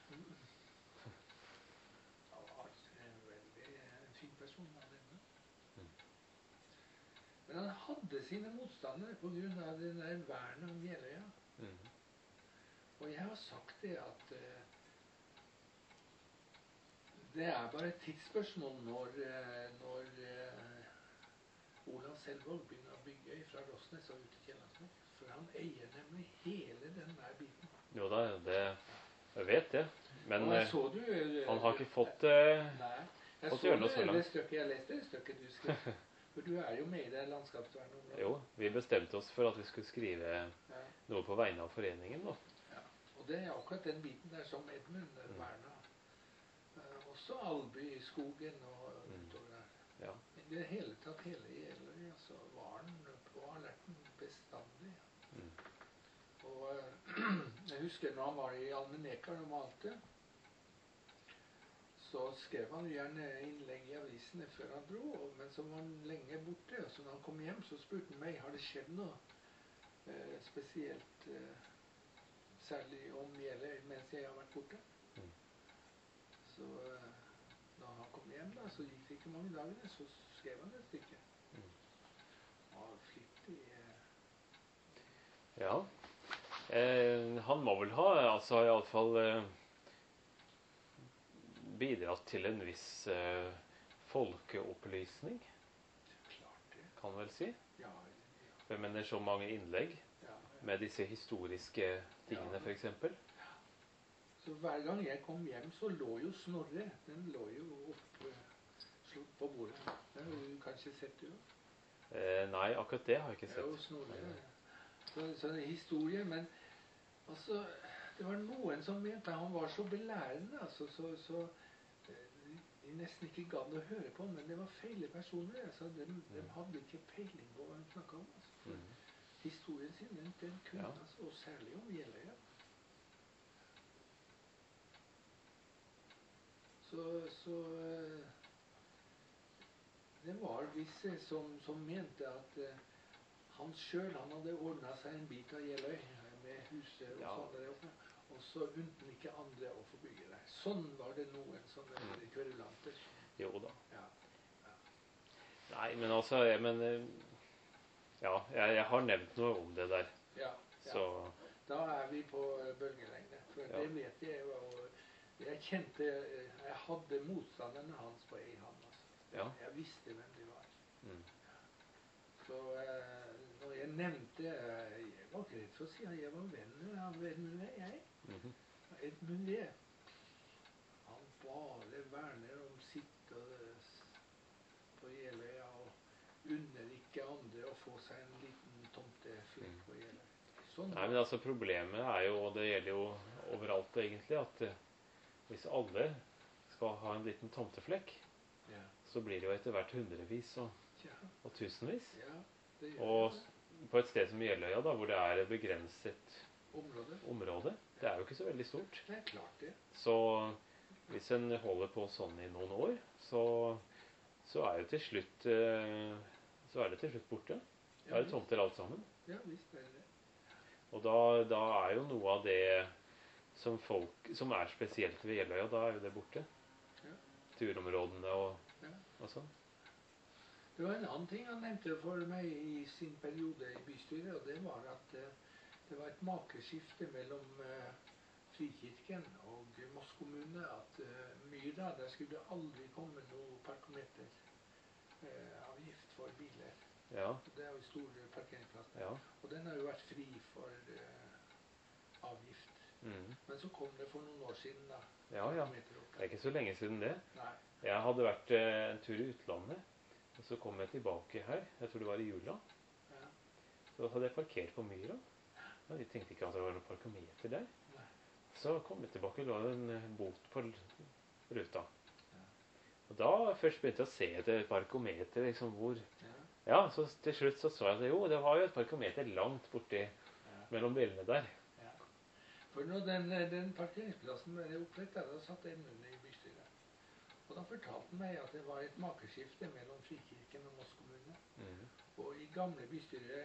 S2: Han var en veldig en fin person, han Edmund.
S1: Mm.
S2: Men han hadde sine motstandere på grunn av den der vernet om Jeløya.
S1: Mm.
S2: Og jeg har sagt det at uh, det er bare et tidsspørsmål når, uh, når uh, Olav Selvåg begynner å bygge fra Rosnes og ut til Kjellandsvik. For han eier nemlig hele den der biten.
S1: Jo da, det, jeg vet det. Men
S2: Og jeg
S1: eh,
S2: så du, uh,
S1: han har ikke fått eh,
S2: Nei. Jeg
S1: fått
S2: så
S1: gjøre noe så
S2: det,
S1: langt.
S2: det stykket jeg leste, det stykket du skrev. For du er jo med i det landskapsvernområdet.
S1: Jo, vi bestemte oss for at vi skulle skrive
S2: Ja.
S1: noe på vegne av foreningen da.
S2: Ja. Og det er akkurat den biten der som Edmund uh,
S1: Mm.
S2: verna. Uh, også Alby i skogen og
S1: Mm.
S2: utover der.
S1: Ja.
S2: I det hele tatt hele Jeløya så var den på alerten bestandig.
S1: Mm.
S2: Og uh, jeg husker når han var i Almenekar og malte, så skrev han gjerne innlegg i avisene før han dro, og, men så var han lenge borte. Og så når han kom hjem, så spurte han meg har det skjedd noe eh, spesielt, eh, særlig om Jeløya mens jeg har vært borte.
S1: Mm.
S2: Så eh, når han kom hjem, da, så gikk det ikke mange dagene, så skrev han et stykke.
S1: Mm.
S2: Han var flittig. Eh,
S1: Ja. Eh, han må vel ha, altså i alle fall eh, bidratt til en viss eh, folkeopplysning,
S2: Klart det.
S1: kan man vel si.
S2: Ja, ja,
S1: For jeg mener så mange innlegg
S2: ja.
S1: med disse historiske tingene,
S2: Ja.
S1: for eksempel.
S2: Så hver gang jeg kom hjem, så lå jo Snorre. Den lå jo oppe slått på bordet. Det har du kanskje sett, du?
S1: Eh, nei, akkurat det har jeg ikke
S2: Det er jo
S1: sett.
S2: Snorre. Så, så det er historie, men altså, det var noen som mente han var så belærende, altså, så, så eh, de nesten ikke gadd å høre på, men det var feile personer. Altså, de, de hadde ikke peiling på hva de snakket om. Altså, for
S1: Mm.
S2: historien sin, den, den kunne
S1: Ja.
S2: altså, og særlig om Jeløya. Så, så eh, det var visse som, som mente at eh, han sjøl hadde ordna seg en bit av Jeløy eh, med huset og
S1: Ja.
S2: sånn der oppe. Og så unnte han ikke andre å få bygge der. Sånn var det noen sånne
S1: Mm.
S2: kverulanter.
S1: Jo da.
S2: Ja.
S1: Nei, men altså jeg, men, eh, Ja, jeg, jeg har nevnt noe om det der.
S2: Ja, ja.
S1: Så
S2: Da er vi på eh, bølgelengde. For
S1: Ja.
S2: det vet jeg jo. og Jeg kjente eh, Jeg hadde motstanderne hans på ei hånd. Altså.
S1: Ja.
S2: Jeg visste hvem de var.
S1: mm.
S2: Så eh, når jeg nevnte eh, Jeg var ikke redd for å si at jeg var venn av Edmund Lee, jeg.
S1: Mhm.
S2: Edmund Lee. Han bare verner om sitt og det, på Jeløya og unner ikke andre å få seg en liten tomteflekk på Jeløya. Sånn
S1: Nei, men altså problemet er jo, og det gjelder jo overalt egentlig, at eh, hvis alle skal ha en liten tomteflekk,
S2: Ja.
S1: så blir det jo etter hvert hundrevis og,
S2: Ja,
S1: og tusenvis.
S2: ja, det gjør
S1: Og
S2: det.
S1: på et sted som Jeløya, da, hvor det er et begrenset
S2: Området.
S1: område, det er jo ikke så veldig stort.
S2: Det er klart det.
S1: Så hvis en holder på sånn i noen år, så, så er jo til slutt eh, så er det til slutt borte. Da er det tomter alt sammen.
S2: Ja, visst er det det.
S1: Og da, da er jo noe av det som folk som er spesielt ved Jeløya, da er jo det borte.
S2: Ja.
S1: Turområdene og,
S2: Ja.
S1: og sånn.
S2: Det var en annen ting han nevnte for meg i sin periode i bystyret, og det var at eh, det var et makeskifte mellom eh, Frikirken og Moss kommune. At eh, Myra, der skulle det aldri komme noe parkometeravgift eh, avgift for biler.
S1: Ja,
S2: Det er jo stor parkeringsplass der.
S1: ja.
S2: Og den har jo vært fri for eh, avgift.
S1: Mm.
S2: Men så kom det for noen år siden, da.
S1: Ja, ja.
S2: parkometeropptak.
S1: Det er ikke så lenge siden det.
S2: Nei.
S1: Jeg hadde vært eh, en tur i utlandet, og så kom jeg tilbake her. Jeg tror det var i jula.
S2: Ja.
S1: Så hadde jeg parkert på Myra. Og de tenkte ikke at det var noen parkometer der.
S2: Nei.
S1: Så kom jeg tilbake og lå det en eh, bot på l- ruta.
S2: Ja.
S1: Og da først begynte jeg å se etter parkometer, liksom hvor
S2: Ja.
S1: Ja, så til slutt så så jeg at jo, det var jo et parkometer langt borti
S2: Ja.
S1: mellom bilene der.
S2: Ja. For når den, den parkeringsplassen ble opprettet, da satt Edmund i bystyret. Og da fortalte han meg at det var et makeskifte mellom Frikirken og Moss kommune.
S1: Mm.
S2: Og i gamle bystyre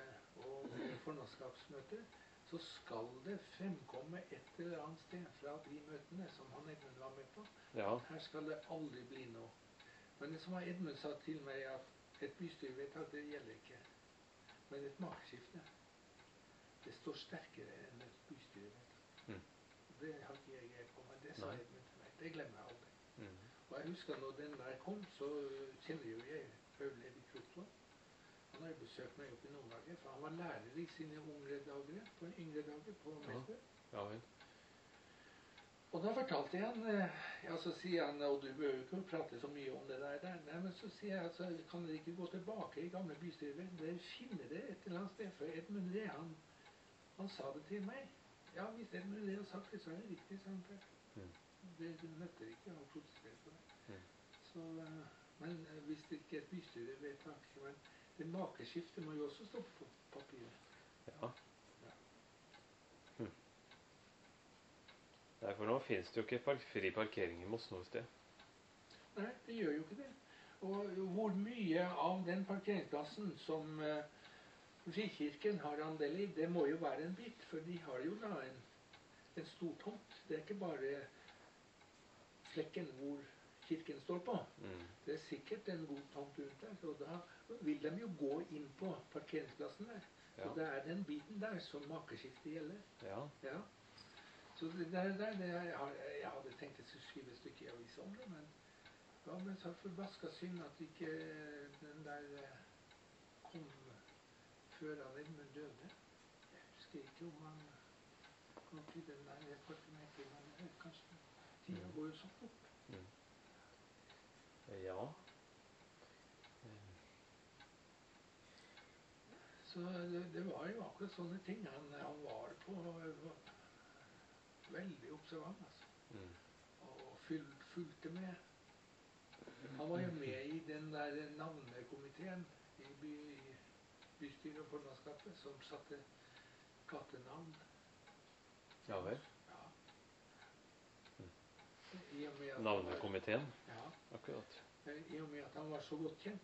S2: og formannskapsmøter så skal det fremkomme et eller annet sted fra de møtene som han Edmund var med på.
S1: Ja,
S2: Her skal det aldri bli noe. Men det som var Edmund sa til meg, at et bystyrevedtak det gjelder ikke. Men et makeskifte, det står sterkere enn et bystyrevedtak.
S1: Mm.
S2: Det har ikke jeg greie på, men det sa
S1: Nei.
S2: Edmund til meg. Det glemmer jeg aldri.
S1: mm.
S2: Og jeg husker når den der kom, så kjenner jo jeg Paul-Erik Krokvold. Han har jo besøkt meg oppe i Nord-Norge, for han var lærer i sine yngre dager på, yngre dager på
S1: Ja.
S2: Melbu.
S1: Ja vel.
S2: Og da fortalte jeg han, eh, ja, så sier han, og du behøver ikke å prate så mye om det der, der. Nei, men så sier jeg, altså, kan dere ikke gå tilbake i gamle bystyrer? Dere finner det et eller annet sted, for Edmund Lee, han, han sa det til meg. Ja, hvis Edmund Lee har sagt det, så er det riktig, sa han Per.
S1: Mm.
S2: Det, det nøtter ikke å protestere på det.
S1: Mm.
S2: Så, eh, men eh, hvis det ikke er et bystyrevedtak, men det makeskiftet må jo også stå på papiret.
S1: Ja.
S2: Ja.
S1: Hm. Nei, for nå finnes det jo ikke park fri parkering i Moss noe sted.
S2: Nei, det gjør jo ikke det. Og hvor mye av den parkeringsplassen som eh, Frikirken har andel i, det må jo være en bit, for de har jo da en, en stor tomt. Det er ikke bare flekken hvor kirken står på.
S1: Mm.
S2: Det er sikkert en god tomt rundt der, og da vil de jo gå inn på parkeringsplassen der. Så
S1: Ja.
S2: det er den biten der som makeskiftet gjelder.
S1: Ja.
S2: Ja. Så det der, der det, jeg, har, jeg hadde tenkt jeg skulle skrive et stykke i avisen om det, men det var med så forbaska synd at ikke den der eh, kom før han Edmund døde. Jeg husker ikke om han kom til den der partimenten, men kanskje tida
S1: Mm.
S2: går jo så fort.
S1: Mm. Ja.
S2: Så det, det var jo akkurat sånne ting. Han, han var på var veldig observant, altså.
S1: Mm.
S2: Og fyl, fulgte med. Han var jo med i den der navnekomiteen i, by, i bystyret og formannskapet som satte gatenavn.
S1: Ja vel.
S2: Ja.
S1: Mm.
S2: I og med at han
S1: Navnekomiteen.
S2: var- Ja.
S1: Akkurat.
S2: I og med at han var så godt kjent.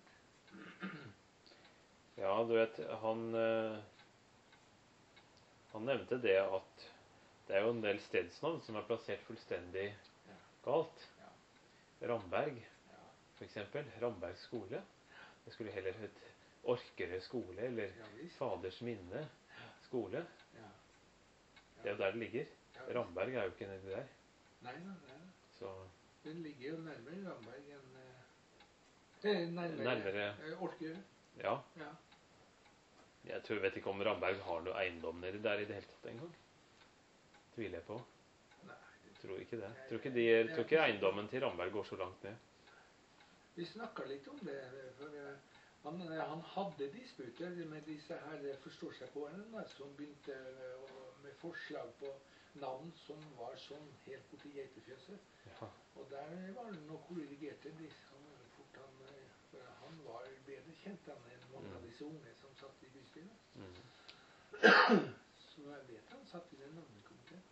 S1: Ja, du vet, han eh, han nevnte det at det er jo en del stedsnavn som er plassert fullstendig
S2: Ja.
S1: galt.
S2: Ja.
S1: Ramberg,
S2: Ja.
S1: for eksempel. Ramberg skole. Det skulle heller hett Orkerød skole, eller
S2: Ja visst.
S1: Faders minne skole.
S2: Ja.
S1: Det er jo der det ligger.
S2: Ja, visst.
S1: Ramberg er jo ikke nedi der.
S2: Nei, nei, nei.
S1: Så
S2: Den ligger jo nærmere Ramberg enn eh, eh, nærmere,
S1: Nærmere.
S2: eh, Orkerød.
S1: ja.
S2: Ja.
S1: Jeg tror, vet ikke om Ramberg har noe eiendom nedi der i det hele tatt engang. Tviler jeg på.
S2: Nei,
S1: Tror ikke det. Tror ikke, de, tror ikke eiendommen til Ramberg går så langt ned.
S2: vi snakka litt om det. For eh, han, eh, han hadde disputer med disse her eh, forstår-seg-på-erne som begynte eh, å- med forslag på navn som var sånn helt borti geitefjøset.
S1: Ja.
S2: Og der var det noe korrigerte de. Han, fort han, eh, for han var bedre kjent han enn mange
S1: Mm.
S2: av disse unge som satt i bystyret.
S1: Mm.
S2: Så jeg vet han satt i den navnekomiteen.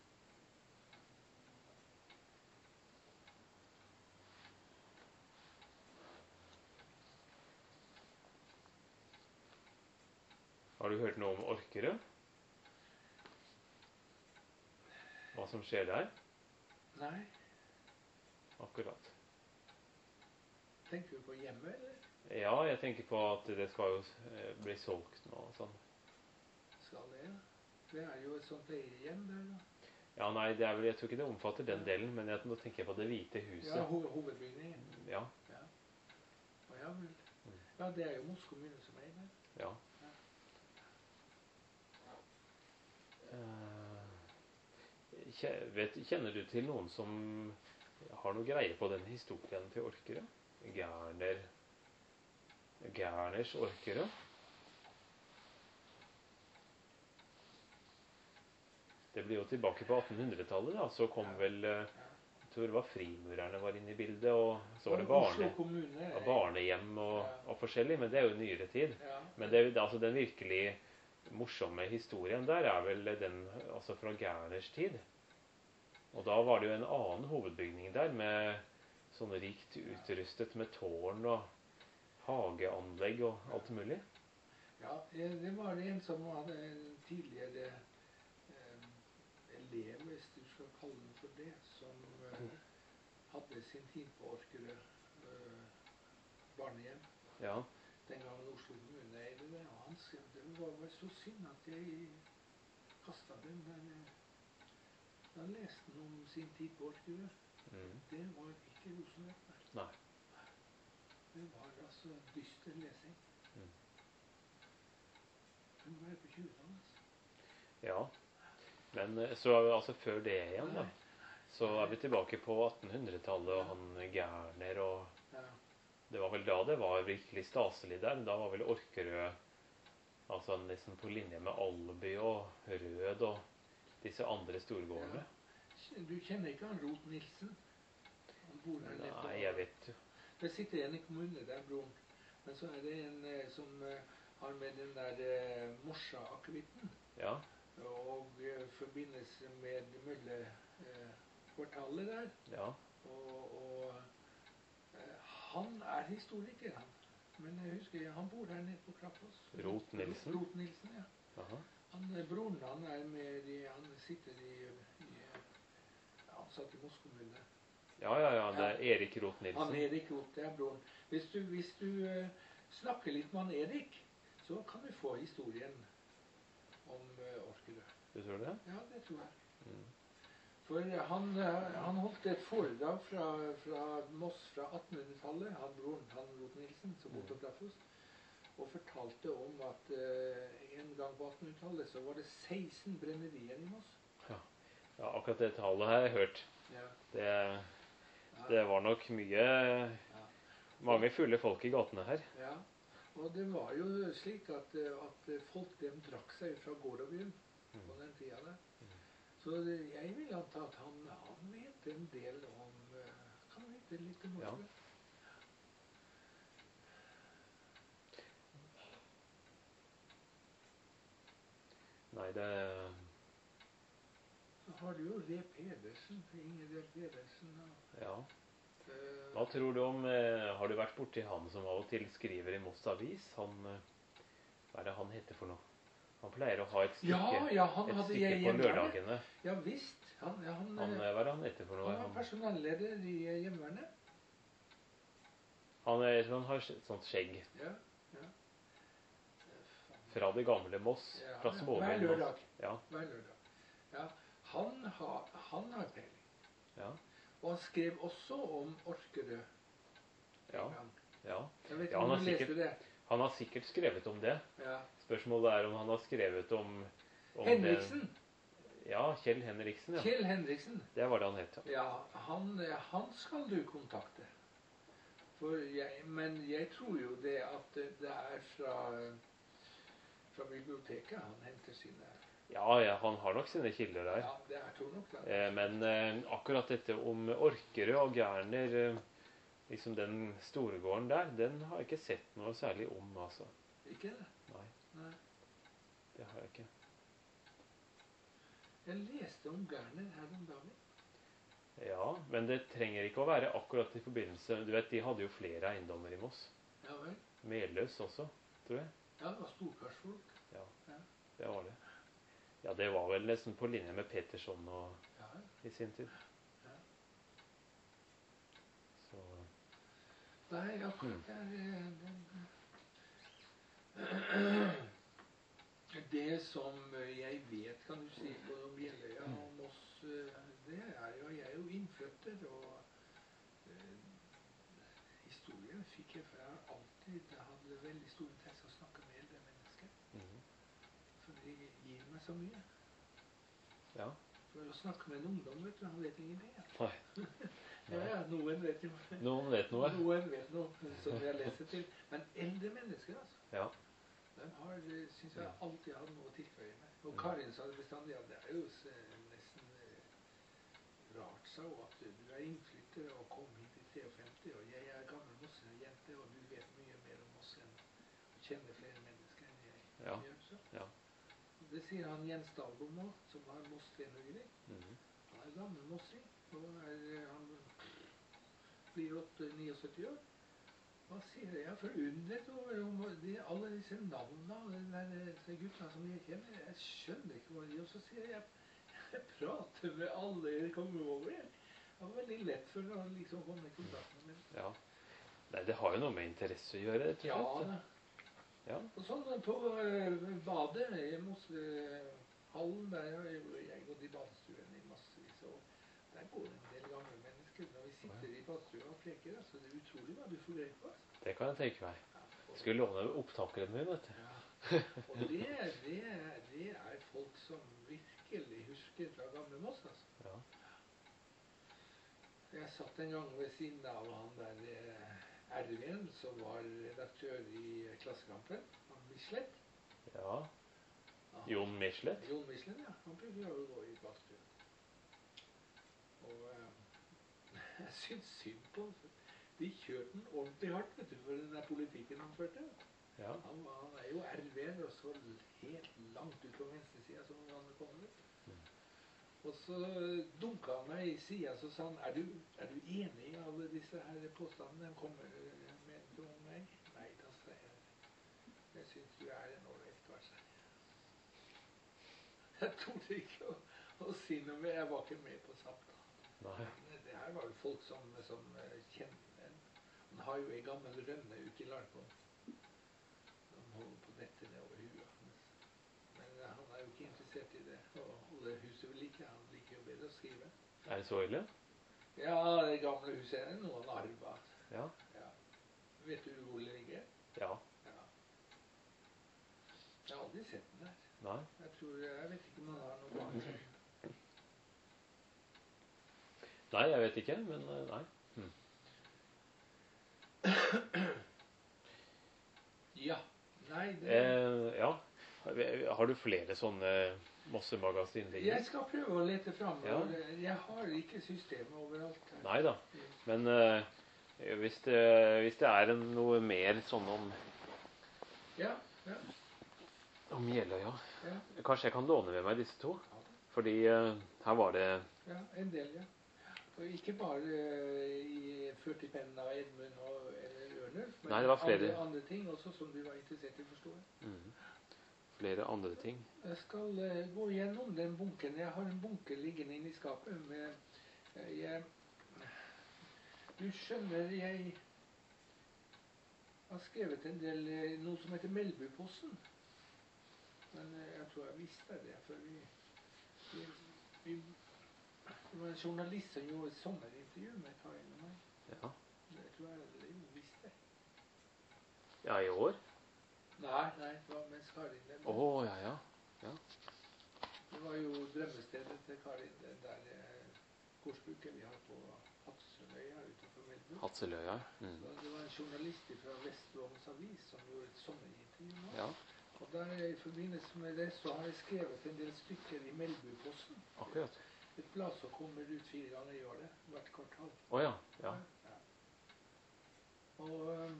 S1: Har du hørt noe om Orkerød? Hva som skjer der?
S2: Nei,
S1: Akkurat.
S2: tenker du på hjemmet, eller?
S1: Ja, jeg tenker på at det skal jo eh, bli solgt nå og sånn.
S2: Skal det? Ja. Det er jo et sånt eierhjem der, da.
S1: Ja, nei, det er vel, jeg tror ikke det omfatter den delen, men jeg, nå tenker jeg på Det hvite
S2: Ja,
S1: huset.
S2: ho hovedbygningen.
S1: Ja,
S2: Ja. Og ja, vel.
S1: Mm.
S2: Ja, det er jo Moss kommune som eier det.
S1: ja.
S2: Ja.
S1: Eh, kje- vet, kjenner du til noen som har noe greie på den historien til Orkerød? Gerner Gerners Orkerød? Det blir jo tilbake på attenhundretallet, da. Så kom
S2: Ja.
S1: vel eh,
S2: Ja.
S1: Jeg tror det var frimurerne var inne i bildet, og så var det
S2: Og Oslo
S1: barne,
S2: kommune.
S1: ja, barnehjem og,
S2: Ja.
S1: og forskjellig, men det er jo nyere tid.
S2: Ja.
S1: Men det, altså den virkelig morsomme historien der er vel den altså fra Gerners tid. Og da var det jo en annen hovedbygning der med sånn rikt utrustet med tårn og hageanlegg og alt mulig.
S2: Ja, det det var det en som hadde en tidligere eh, elev, hvis du skal kalle den for det, som eh, hadde sin tid på Orkerød eh, barnehjem.
S1: Ja,
S2: Den gangen Oslo kommune eide det. Og han skrev det var bare så synd at jeg kasta den der eh, Da leste han om sin tid på Orkerød.
S1: mm,
S2: Det var ikke rosenrødt, nei.
S1: nei.
S2: Det var altså dyster lesing.
S1: Mm.
S2: Hun var på tjuetallet. Altså.
S1: Ja. Men eh, så er vi altså før det igjen, da. Så er vi tilbake på attenhundretallet og han Gerner og
S2: Ja.
S1: det var vel da det var virkelig staselig der. Da var vel Orkerød altså nesten på linje med Alby og Rød og disse andre storgårdene.
S2: Ja. Du kjenner ikke han Rot Nilsen? Han bor her nede på
S1: Nei, jeg vet
S2: Det sitter en i kommunen, det er broren. Men så er det en eh, som eh, har med den der eh, Morsa-akevitten
S1: Ja.
S2: og eh, forbindelse med møllekvartalet der.
S1: Ja.
S2: Og, og eh, han er historiker, han. Men jeg husker han bor her nede på Krappås.
S1: Rot Nilsen?
S2: Rot Nilsen, ja.
S1: Aha.
S2: Han, eh, broren han er med i, han sitter i, i han satt i Moss kommune.
S1: Ja, ja, ja. Det er Erik Rot
S2: Han
S1: Nilsen.
S2: Erik Rot, det er broren. Hvis du, hvis du eh, snakker litt med han Erik, så kan du få historien om uh, Orkerød.
S1: Du tror det?
S2: Ja, det tror jeg.
S1: Mm.
S2: For han, han holdt et foredrag fra, fra Moss fra attenhundretallet, han broren, han Roth-Nielsen, som bodde på Glafoss, og fortalte om at uh, en gang på attenhundretallet så var det seksten brennerier i Moss.
S1: Ja, ja akkurat det tallet har jeg hørt.
S2: Ja.
S1: Det,
S2: Ja.
S1: det var nok mye, mange fulle folk i gatene her.
S2: Ja, og det var jo slik at, at folk dem drakk seg fra gård og bjørn på den tida der. Så det, jeg vil anta at han, han vet en del om, kan vite litt om
S1: Ja.
S2: Moss.
S1: Nei, det...
S2: Så har du jo Re Pedersen, Inger Re Pedersen. Og,
S1: Ja.
S2: uh,
S1: Hva tror du om, eh, har du vært borti han som av og til skriver i Moss Avis? Han, eh, hva er det han heter for noe? Han pleier å ha et stykke,
S2: ja, ja, han
S1: et
S2: hadde
S1: stykke
S2: jeg
S1: på
S2: hjemme.
S1: lørdagene.
S2: Ja visst. Han, ja, han,
S1: Han, eh, hva er det han heter for noe?
S2: han var
S1: Han,
S2: personelleder i hjemmevernet.
S1: han, er, han har et sånt skjegg
S2: Ja, ja.
S1: fra det gamle Moss,
S2: Ja,
S1: fra
S2: hver
S1: småbyen.
S2: lørdag.
S1: Ja,
S2: Hver lørdag. Ja, han har, han har peiling.
S1: ja,
S2: Og han skrev også om Orkerø en
S1: ja,
S2: gang.
S1: ja.
S2: Jeg vet ikke
S1: Ja, han
S2: om
S1: har
S2: du leste
S1: sikkert-
S2: det.
S1: Han har sikkert skrevet om det.
S2: Ja.
S1: Spørsmålet er om han har skrevet om, om
S2: Henriksen.
S1: Det. Ja, Kjell Henriksen, ja.
S2: Kjell Henriksen.
S1: Det var det han het. Ja.
S2: Ja, han, han skal du kontakte. For jeg, men jeg tror jo det at det er fra, fra biblioteket han henter sine.
S1: Ja, ja, han har nok sine kilder der.
S2: Ja, det er tror nok det.
S1: Eh, men eh, akkurat dette om Orkerø og Gerner, eh, liksom den storegården der, den har jeg ikke sett noe særlig om, altså.
S2: Ikke det?
S1: Nei,
S2: Nei.
S1: det har jeg ikke.
S2: Jeg leste om Gerner her om dagen.
S1: Ja, men det trenger ikke å være akkurat i forbindelse. Du vet, de hadde jo flere eiendommer i Moss.
S2: Ja vel.
S1: Meløs også, tror jeg.
S2: Ja, det var storkarsfolk.
S1: Ja,
S2: Ja.
S1: det var det. Ja, det var vel nesten på linje med Peterson og,
S2: Ja,
S1: i sin tid.
S2: Ja.
S1: Så,
S2: nei, ja,
S1: Mm.
S2: det er det, det som jeg vet, kan du si, på Bjelløya og Moss, det er jo, jeg er jo innføtter, og eh, historien fikk jeg, for jeg har alltid hatt veldig stor interesse å snakke med eldre mennesker,
S1: mhm.
S2: for de gir meg så mye.
S1: Ja.
S2: For å snakke med en ungdom, vet du, han vet ingenting. Ja,
S1: Nei.
S2: ja, ja noen vet jo.
S1: Noen vet noe.
S2: Noen vet noe som jeg leser til. Men eldre mennesker, altså.
S1: Ja.
S2: De har, synes jeg, alltid hatt noe å tilføye med. Og
S1: Mm.
S2: Karin sa det bestandig, at det er jo s- nesten eh, rart, sa hun, at du er innflytter og kom hit i femtitre, og jeg er gammel Moss-jente, og du vet mye mer om Moss enn og kjenner flere mennesker enn jeg
S1: Ja.
S2: gjør. Så.
S1: Ja.
S2: Og det sier han Jens Dahlbom nå, som har Moss trenergivning.
S1: Mhm.
S2: Han er gammel mossing, og er, han blir syttiåtte år. Hva sier jeg? Jeg er forundret over om de, alle disse navnene og de der, disse gutta som jeg kjenner. Jeg skjønner ikke hva de gjør. Så sier jeg, jeg prater med alle jeg kommer over. Jeg. Det var veldig lett for å liksom komme i kontakt med dem.
S1: Ja. Nei, det har jo noe med interesse å gjøre, rett
S2: Ja,
S1: og slett.
S2: da.
S1: Ja.
S2: Og sånn på uh, badet i Mossehallen, der har jeg, jeg gått i badestuen i massevis, og der går en del gamle mennesker. Når vi sitter i badestua og preker, altså, det er utrolig hva du får greie på. Altså.
S1: Det kan jeg tenke meg.
S2: Ja, og,
S1: Skulle låne opptakeren min, vet du.
S2: ja. Og det, det, det er folk som virkelig husker fra gamle Moss, altså.
S1: Ja.
S2: Jeg satt en gang ved siden av han der eh, Ervin, som var redaktør i Klassekampen, han Michelet.
S1: Ja.
S2: Ja,
S1: Jon Michelet.
S2: Jon Michelet, ja. Han bruker å gå i badstuen. Og eh, jeg syns synd på ham. De kjørte den ordentlig hardt, vet du, for den der politikken han førte.
S1: Ja.
S2: Han, var, han er jo R V-er og så helt langt ut på venstresida som han kommer.
S1: Mm.
S2: Og så dunka han meg i sida, så sa han, er du, er du enig i alle disse her påstandene de kommer med om meg? Nei, da sa jeg, jeg syns du er en ålreit kar, sa jeg. Jeg torde ikke å, å si noe mer, jeg var ikke med på samtalen.
S1: Nei.
S2: Men det her var jo folk som, som eh, kjenner den. Han har jo en gammel rønne ute i Larkon. Han holder på dette nedover huet hans. Men eh, han er jo ikke interessert i det. Å holde huset ved like. Han liker jo bedre å skrive.
S1: Er det så ille?
S2: Ja, det gamle huset er noen arver.
S1: Ja.
S2: Ja. Vet du hvor det ligger?
S1: Ja.
S2: Ja. Jeg har aldri sett den der.
S1: Nei.
S2: Jeg tror, jeg vet ikke om han har noe barn.
S1: Nei, jeg vet ikke, men eh, nei. Hm.
S2: Ja. Nei, det...
S1: Eh, ja. Har du flere sånne Mosse-magasin?
S2: Jeg skal prøve å lete frem.
S1: Ja.
S2: Jeg har ikke systemet overalt. Her.
S1: Nei da. Men eh, hvis, det, hvis det er en, noe mer sånn om
S2: Ja, ja.
S1: Om Jeløya.
S2: Ja.
S1: Kanskje jeg kan låne med meg disse to? Fordi uh, her var det...
S2: Ja, en del, ja. Og ikke bare uh, i førtipennen av Edmund og eller Ørnulf, men
S1: Nei, det var flere.
S2: Andre, andre ting også som du var interessert i å forstå.
S1: Mm. Flere andre ting.
S2: Jeg skal uh, gå gjennom den bunken. Jeg har en bunke liggende inne i skapet med... Uh, jeg, du skjønner, jeg har skrevet en del, uh, noe som heter Melbuposten. Men jeg tror jeg visste det, for vi, vi, vi det var en journalist som gjorde et sommerintervju med Karin og meg.
S1: Ja.
S2: Det tror jeg jo visste.
S1: Ja, i år?
S2: Nei, nei, det var mens Karin den.
S1: Åh, oh, ja, ja. ja.
S2: Det var jo drømmestedet til Karin, det der eh, korsbruket vi har på Hatseløya utenfor Melbu.
S1: Hatseløya. Mm.
S2: Så det var en journalist fra Vestlandets Avis som gjorde et sommerintervju nå.
S1: Ja.
S2: Og der i forbindelse med det så har jeg skrevet en del stykker i Melbuposten.
S1: Akkurat.
S2: Et blad som kommer ut fire ganger i året, hvert kvartal.
S1: Å oh, ja, ja.
S2: Ja. Og um,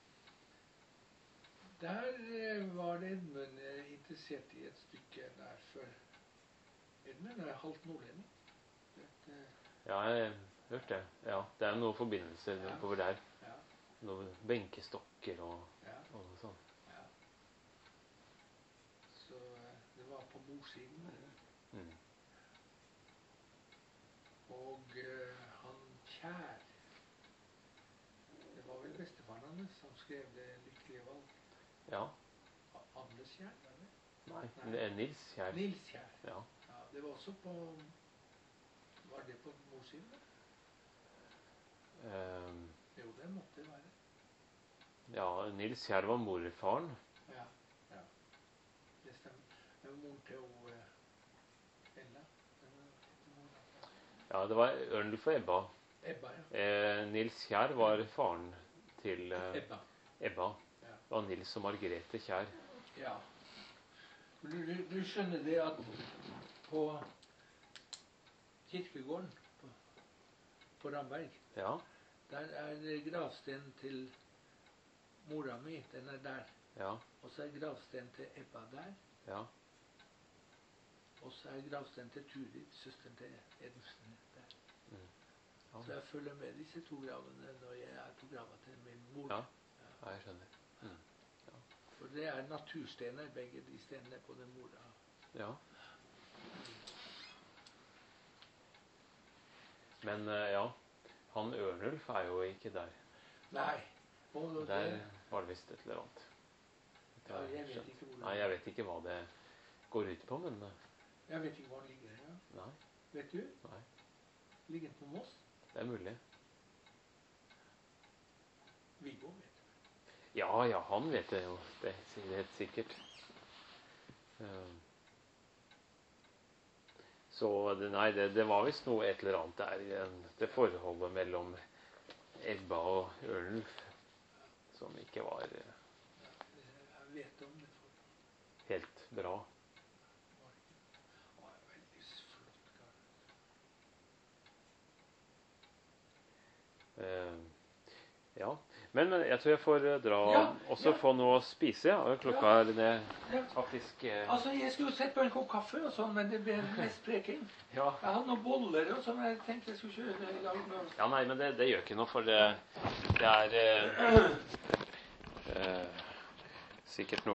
S2: der uh, var Edmund uh, interessert i et stykke der, for Edmund er halvt nordlending. Et, uh,
S1: ja, jeg har hørt det. Ja, det er noen forbindelser
S2: ja.
S1: over der.
S2: Ja.
S1: Noen benkestokker og,
S2: ja.
S1: og sånn.
S2: Ja. Så uh, det var på mordsiden.
S1: Mm.
S2: Og uh, han Kjær, det var vel bestefaren hans som skrev det lykkelige valg.
S1: Ja.
S2: Anders Kjær, var det?
S1: Nei, Nei. Nils Kjær.
S2: Nils Kjær.
S1: Ja.
S2: Ja, det var også på, var det på morssiden?
S1: Um,
S2: jo, det måtte det være.
S1: Ja, Nils Kjær var morfaren.
S2: Ja, ja. Det stemmer. Det var moren til uh, Ella.
S1: Ja, det var Ørnulf og Ebba.
S2: Ebba, ja.
S1: Eh, Nils Kjær var faren til eh,
S2: Ebba.
S1: Ebba.
S2: Ja.
S1: Det var Nils og Margrethe Kjær.
S2: Ja. Du, du, du skjønner det at på kirkegården på, på Ramberg,
S1: Ja.
S2: der er gravsten til mora mi, den er der.
S1: Ja.
S2: Og så er gravsten til Ebba der.
S1: Ja.
S2: Og så er gravsten til Turid, søsteren til Edmundsen der.
S1: Mm. Ja.
S2: Så jeg følger med disse to gravene når jeg er på grava til min mor.
S1: Ja, ja jeg skjønner. Mm. Ja.
S2: For det er naturstener, begge de stenene på den mora.
S1: Ja. Men uh, ja, han Ørnulf er jo ikke der.
S2: Nei. Og
S1: Der
S2: det,
S1: var det visst et eller annet.
S2: ja, jeg vet ikke hvor
S1: Nei, jeg vet ikke hva det går ut på, men...
S2: Jeg vet ikke hvor han ligger her. Ja.
S1: Nei.
S2: Vet du?
S1: Nei.
S2: Ligger han på Moss?
S1: Det er mulig.
S2: Viggo vet det.
S1: Ja, ja, han vet det jo. Det er helt sikkert. Uh, så det, nei, det, det var visst noe et eller annet der i det forholdet mellom Ebba og Ørnulf som ikke var uh,
S2: Ja, jeg vet om det.
S1: helt bra.
S2: Han er veldig flott kar.
S1: Uh, ja, men jeg tror jeg får uh, dra
S2: Ja,
S1: også
S2: ja.
S1: få noe å spise. Ja. Klokka
S2: Ja.
S1: er det
S2: Ja.
S1: faktisk... Uh,
S2: Altså, jeg skulle sett på en kopp kaffe og sånn, men det ble mest preking.
S1: ja.
S2: Jeg hadde noen boller og sånn, jeg tenkte jeg skulle kjøre i dag med.
S1: Ja, nei, men det, det gjør ikke noe, for det, det er uh, uh, sikkert noe